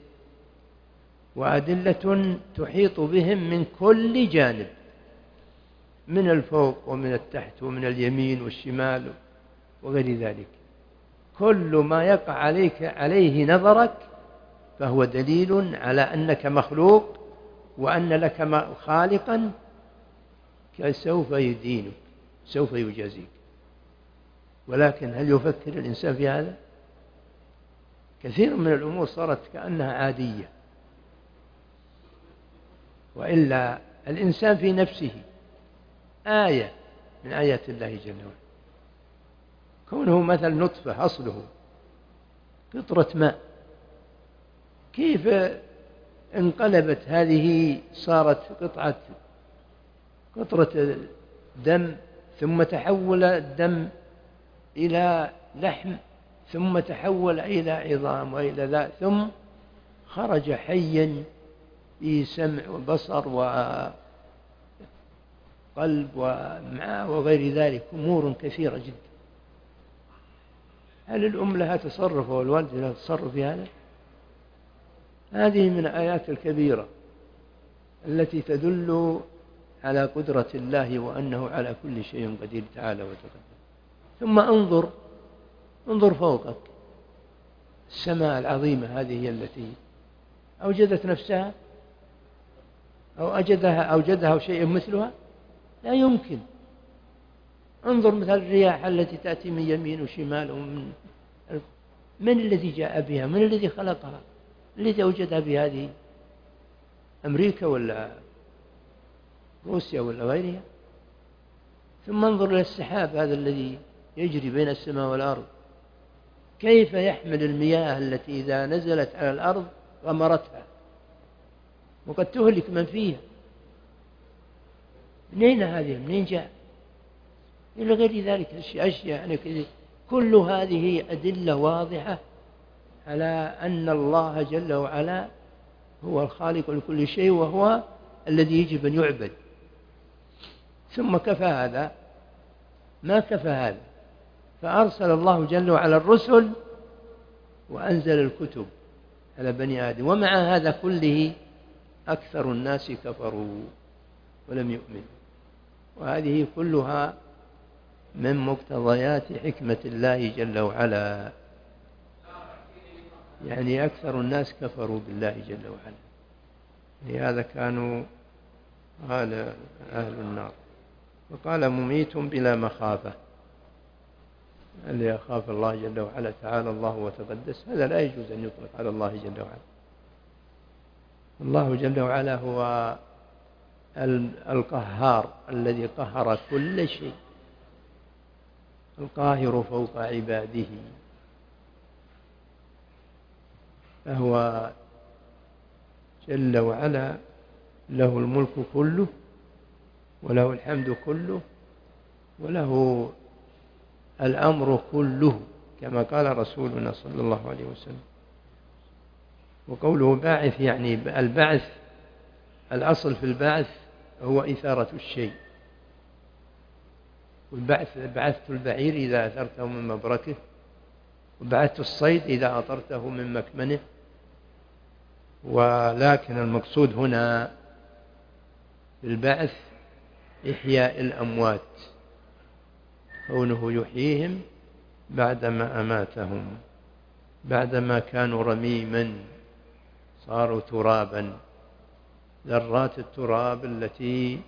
وأدلة تحيط بهم من كل جانب، من الفوق ومن التحت ومن اليمين والشمال وغير ذلك. كل ما يقع عليه نظرك فهو دليل على أنك مخلوق وأن لك خالقا سوف يدينك، سوف يجازيك. ولكن هل يفكر الإنسان في هذا؟ كثير من الأمور صارت كأنها عادية، وإلا الإنسان في نفسه آية من آيات الله جل وعلا. كونه مثل نطفة أصله قطرة ماء، كيف انقلبت هذه صارت قطرة دم، ثم تحول الدم إلى لحم، ثم تحول إلى عظام وإلى ذا، ثم خرج حيا في سمع وبصر وقلب ومعاه وغير ذلك، أمور كثيرة جدا. هل الأم لها تصرف أو الوالد له تصرف في هذا؟ هذه من الآيات الكبيرة التي تدل على قدرة الله وأنه على كل شيء قدير تعالى وتقدم. ثم انظر فوقك، السماء العظيمة هذه هي التي أوجدت نفسها أو أوجدها شيء مثلها؟ لا يمكن. انظر مثل الرياح التي تأتي من يمين وشمال من الذي جاء بها؟ من الذي خلقها؟ الذي أوجدها بهذه؟ أمريكا ولا روسيا ولا غيرها؟ ثم انظر إلى السحاب هذا الذي يجري بين السماء والأرض، كيف يحمل المياه التي إذا نزلت على الأرض غمرتها وقد تهلك من فيها. منين هذه؟ منين جاء؟ إلى غير ذلك أشياء يعني كل هذه أدلة واضحة على أن الله جل وعلا هو الخالق لكل شيء وهو الذي يجب أن يعبد. ثم كفى هذا؟ ما كفى هذا، فأرسل الله جل وعلا الرسل وأنزل الكتب على بني آدم، ومع هذا كله أكثر الناس كفروا ولم يؤمنوا. وهذه كلها من مقتضيات حكمة الله جل وعلا، يعني أكثر الناس كفروا بالله جل وعلا، لهذا كانوا قال أهل النار. وقال مميت بلا مخافة، اللي يخاف الله جل وعلا تعالى الله وتقدس هذا لا يجوز أن يطلق على الله جل وعلا. الله جل وعلا هو القهار الذي قهر كل شيء، القاهر فوق عباده، فهو جل وعلا له الملك كله وله الحمد كله وله الأمر كله، كما قال رسولنا صلى الله عليه وسلم. وقوله باعث يعني البعث، الأصل في البعث هو إثارة الشيء، والبعث بعثت البعير إذا أثرته من مبركه، وبعثت الصيد إذا أطرته من مكمنه. ولكن المقصود هنا في البعث إحياء الأموات، كونه يحييهم بعدما أماتهم، بعدما كانوا رميما صاروا ترابا، ذرات التراب التي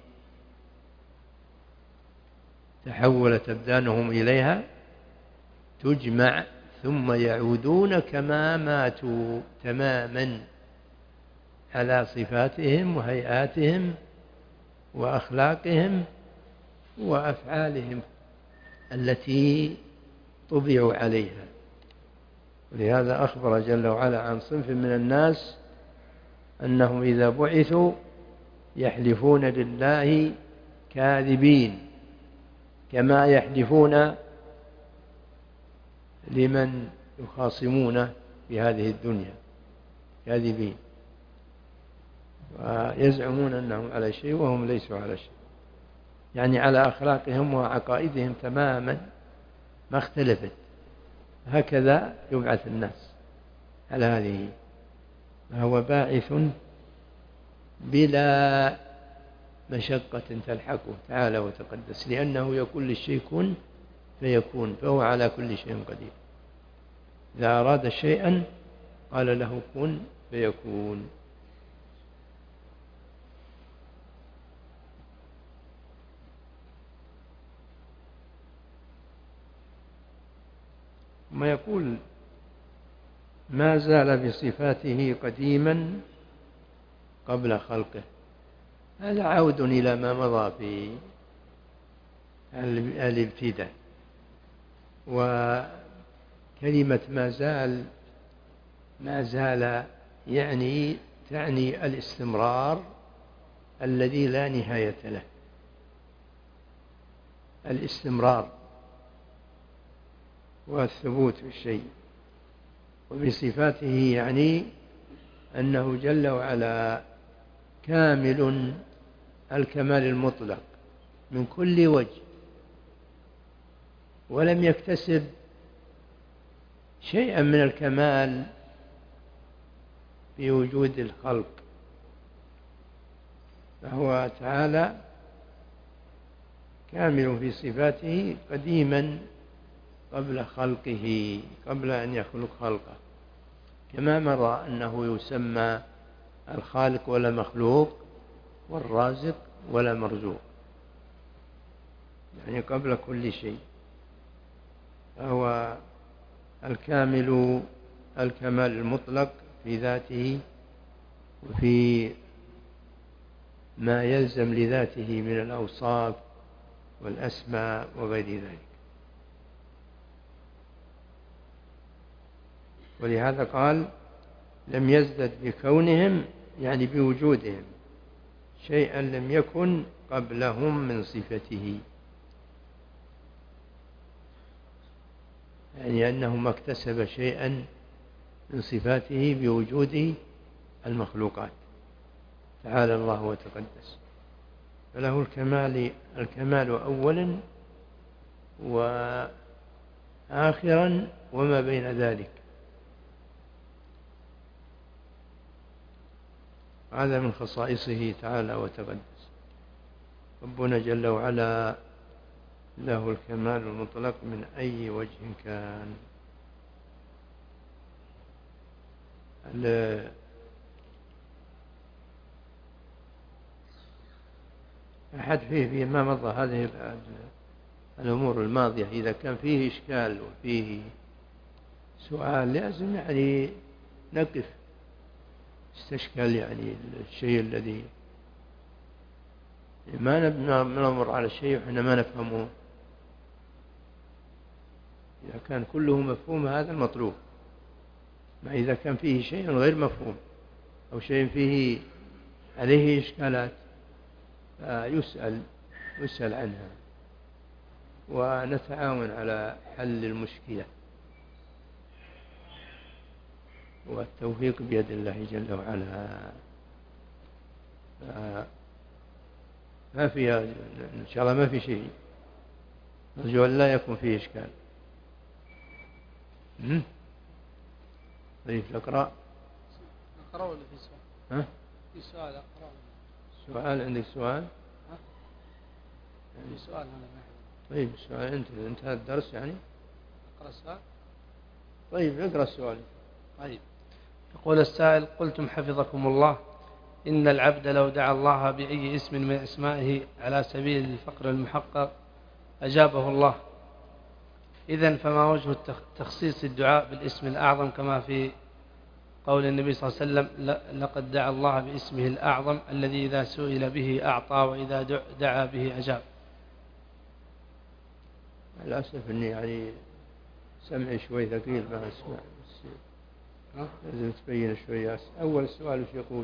تحولت أبدانهم إليها تجمع ثم يعودون كما ماتوا تماما على صفاتهم وهيئاتهم وأخلاقهم وأفعالهم التي طبعوا عليها. ولهذا أخبر جل وعلا عن صنف من الناس أنهم إذا بعثوا يحلفون لله كاذبين، كما يحلفون لمن يخاصمون في هذه الدنيا كاذبين، ويزعمون أنهم على شيء وهم ليسوا على شيء، يعني على أخلاقهم وعقائدهم تماما ما اختلفت. هكذا يبعث الناس على هذه، فهو باعث بلا مشقة تلحقه تعالى وتقدس، لأنه يقول للشيء كن فيكون، فهو على كل شيء قدير. إذا أراد شيئا قال له كن فيكون. ثم يقول ما زال بصفاته قديما قبل خلقه، هذا عود إلى ما مضى في الابتداء. وكلمة ما زال يعني تعني الاستمرار الذي لا نهاية له، الاستمرار والثبوت في الشيء. وبصفاته يعني أنه جل وعلا كامل الكمال المطلق من كل وجه، ولم يكتسب شيئا من الكمال في وجود الخلق، فهو تعالى كامل في صفاته قديما قبل خلقه، قبل أن يخلق خلقه، كما مر أنه يسمى الخالق ولا مخلوق، والرازق ولا مرزوق، يعني قبل كل شيء. فهو الكامل الكمال المطلق في ذاته وفي ما يلزم لذاته من الأوصاف والأسماء وغير ذلك. ولهذا قال لم يزدد بكونهم، يعني بوجودهم، شيئا لم يكن قبلهم من صفته، يعني أنه ما اكتسب شيئا من صفاته بوجود المخلوقات، تعالى الله وتقدس. فله الكمال أولا وآخرا وما بين ذلك. هذا من خصائصه تعالى وتقدس. ربنا جل وعلا له الكمال المطلق من أي وجه كان. أحد فيه ما مضى هذه الأمور الماضية، إذا كان فيه إشكال وفيه سؤال لازم يعني نقف استشكال، يعني الشيء الذي ما نمر على الشيء وإحنا ما نفهمه. إذا كان كله مفهوم هذا المطلوب، ما إذا كان فيه شيء غير مفهوم أو شيء فيه عليه إشكالات يسأل عنها ونتعاون على حل المشكلة، والتوفيق بيد الله جل وعلا. ما فيها إن شاء الله ما في شيء، نرجو أن لا يكون فيه إشكال. طيب نقرأ ولا في سؤال؟ في سؤال أقرأ. سؤال عندك سؤال؟ في سؤال هنا. طيب السؤال انتهى الدرس يعني؟ أقرأ السؤال؟ طيب اقرأ السؤال. طيب يقول السائل: قلتم حفظكم الله إن العبد لو دعا الله بأي اسم من أسمائه على سبيل الفقر المحقق أجابه الله، إذن فما وجه تخصيص الدعاء بالاسم الأعظم كما في قول النبي صلى الله عليه وسلم: لقد دعا الله باسمه الأعظم الذي إذا سئل به أعطى وإذا دعا به أجاب؟ للأسف أني يعني سمعي شوي ثقيل ما أسمع، لازم تبين شوي. أول السؤال وش يقول؟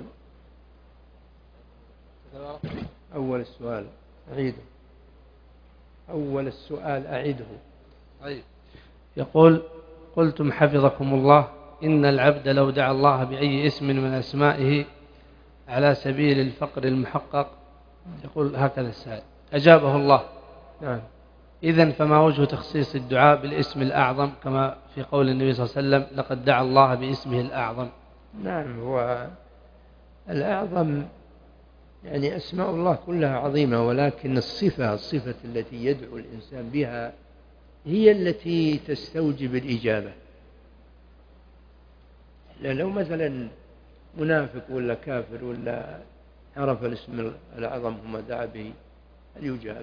أول السؤال أعيده. أول السؤال أعيده. طيب يقول: قلتم حفظكم الله إن العبد لو دعا الله بأي اسم من أسمائه على سبيل الفقر المحقق، يقول هكذا السائل، أجابه الله. نعم. إذن فما وجه تخصيص الدعاء بالاسم الأعظم كما في قول النبي صلى الله عليه وسلم: لقد دعا الله باسمه الأعظم؟ نعم، هو الأعظم يعني أسماء الله كلها عظيمة، ولكن الصفة التي يدعو الإنسان بها هي التي تستوجب الإجابة. لو مثلا منافق ولا كافر ولا عرف الاسم الأعظم وما دعا به هل يجاب؟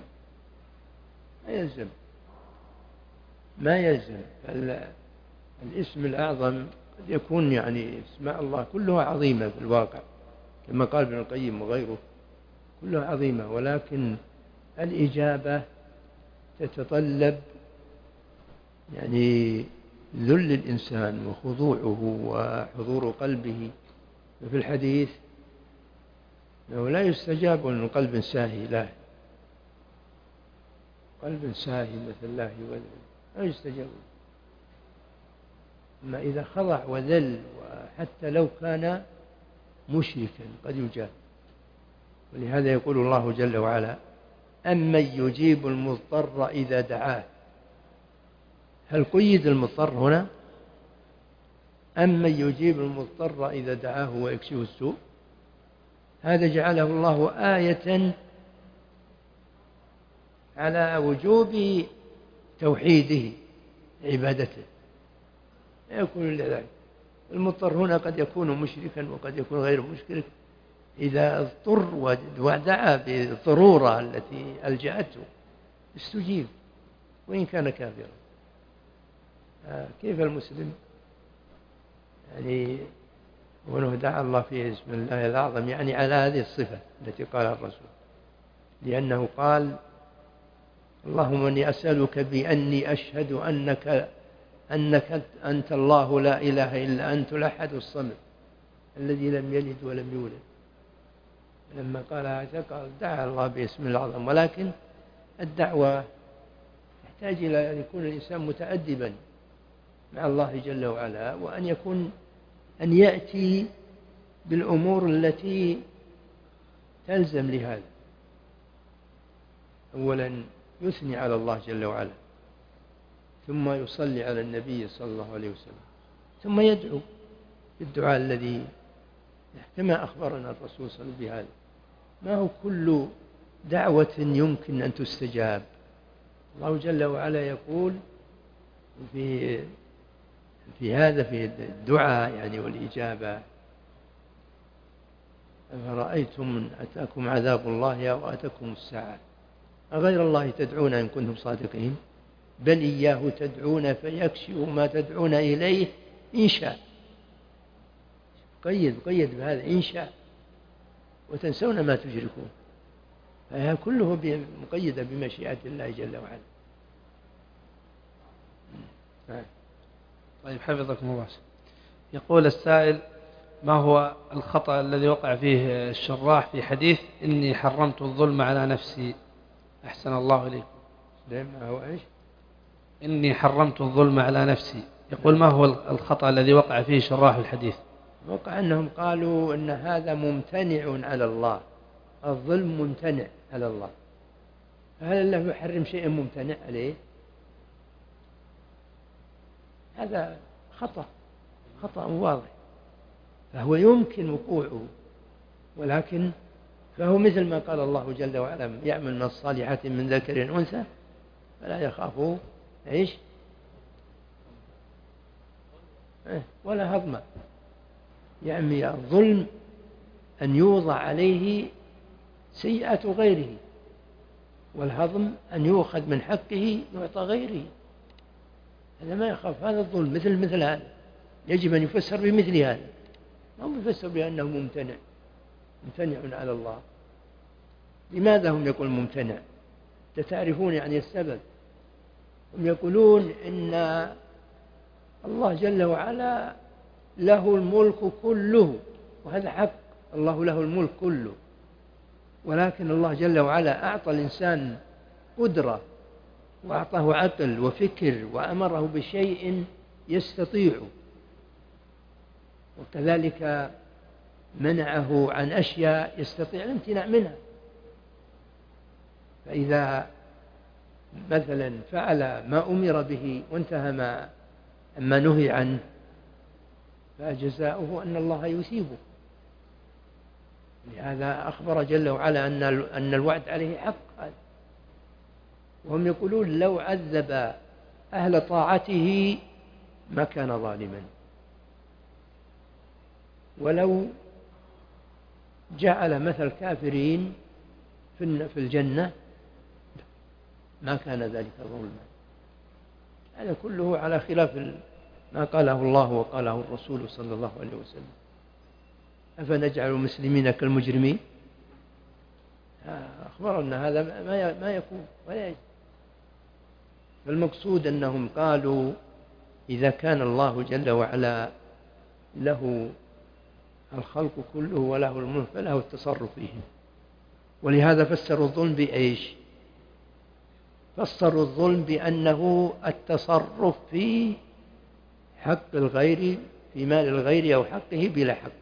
ما يلزم. الاسم الأعظم قد يكون يعني اسماء الله كلها عظيمة في الواقع كما قال ابن القيم وغيره، كلها عظيمة، ولكن الإجابة تتطلب يعني ذل الإنسان وخضوعه وحضور قلبه. وفي الحديث أنه لا يستجاب من قلب ساهي، لا قلب ساهي مثل الله لا يستجاب. أما إذا خضع وذل وحتى لو كان مشركا قد يجاب. ولهذا يقول الله جل وعلا: أمن يجيب المضطر إذا دعاه. هل قيد المضطر هنا؟ أمن يجيب المضطر إذا دعاه ويكشف السوء. هذا جعله الله آية على وجوب توحيده عبادته، لا يكون لذلك. المضطر هنا قد يكون مشركا وقد يكون غير مشرك، إذا اضطر ودعا بالضرورة التي ألجأته استجيب وإن كان كافرا. كيف المسلم يعني ولو دعا الله في اسم الله الأعظم يعني على هذه الصفة التي قالها الرسول، لأنه قال اللهم إني أسألك بأني أشهد أنك أنت الله لا إله إلا أنت الأحد الصمد الذي لم يلد ولم يولد. لما قال هذا قال دعا الله باسم الأعظم، ولكن الدعوة تحتاج إلى أن يكون الإنسان متأدبا مع الله جل وعلا، أن يأتي بالأمور التي تلزم لهذا. أولا يثني على الله جل وعلا، ثم يصلي على النبي صلى الله عليه وسلم، ثم يدعو بالدعاء الذي كما أخبرنا الرسول صلى الله عليه وسلم بهذا. ما هو كل دعوة يمكن أن تستجاب. الله جل وعلا يقول في هذا في الدعاء يعني والإجابة: أفرأيتم من أتاكم عذاب الله أو أتاكم الساعة أغير الله تدعون إن كنتم صادقين بل إياه تدعون فيكشف ما تدعون إليه إن شاء. قيد بهذا إن شاء، وتنسون ما تشركون، فهي كله مقيدة بمشيئة الله جل وعلا. طيب حفظكم الله. يقول السائل: ما هو الخطأ الذي وقع فيه الشراح في حديث إني حرمت الظلم على نفسي؟ أحسن الله إليكم. ما هو إيش؟ إني حرمت الظلم على نفسي. يقول ما هو الخطأ الذي وقع فيه شراح الحديث؟ وقع أنهم قالوا أن هذا ممتنع على الله، الظلم ممتنع على الله، فهل الله يحرم شيئا ممتنع عليه؟ هذا خطأ واضح، فهو يمكن وقوعه، ولكن فهو مثل ما قال الله جل وعلا: يعمل من الصالحات من ذكر أنثى فلا يخافوا إيش ولا هضما. يعني الظلم أن يوضع عليه سيئة غيره، والهضم أن يؤخذ من حقه يعطى غيره. هذا ما يخاف، هذا الظلم مثل هذا، يجب أن يفسر بمثل هذا، ما هم يفسر بأنه ممتنع على الله. لماذا هم يقول ممتنع؟ تعرفون يعني السبب. هم يقولون إن الله جل وعلا له الملك كله، وهذا حق، الله له الملك كله، ولكن الله جل وعلا أعطى الإنسان قدرة وأعطاه عقل وفكر وأمره بشيء يستطيع، وكذلك منعه عن أشياء يستطيع الامتناع منها. فإذا مثلا فعل ما أمر به وانتهى ما نهي عنه فجزاؤه أن الله يثيبه. لهذا أخبر جل وعلا أن الوعد عليه حق. وهم يقولون لو عذب أهل طاعته ما كان ظالما، ولو جعل مثل كافرين في الجنة ما كان ذلك ظلما. هذا كله على خلاف ما قاله الله وقاله الرسول صلى الله عليه وسلم. أفنجعل المسلمين كالمجرمين؟ أخبرنا هذا ما يكون ولا يجب. فالمقصود أنهم قالوا إذا كان الله جل وعلا له الخلق كله وله الملك فله التصرف فيهم. ولهذا فسروا الظلم بإيش؟ فسروا الظلم بأنه التصرف في حق الغير، في مال الغير أو حقه بلا حق.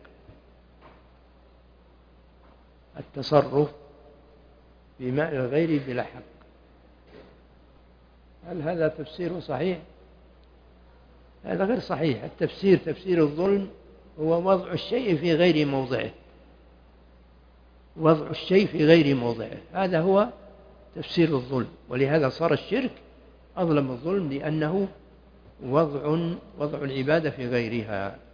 التصرف في مال الغير بلا حق. هل هذا تفسير صحيح؟ هذا غير صحيح. التفسير تفسير الظلم هو وضع الشيء في غير موضعه، وضع الشيء في غير موضعه، هذا هو تفسير الظلم. ولهذا صار الشرك أظلم الظلم، لأنه وضع العبادة في غيرها.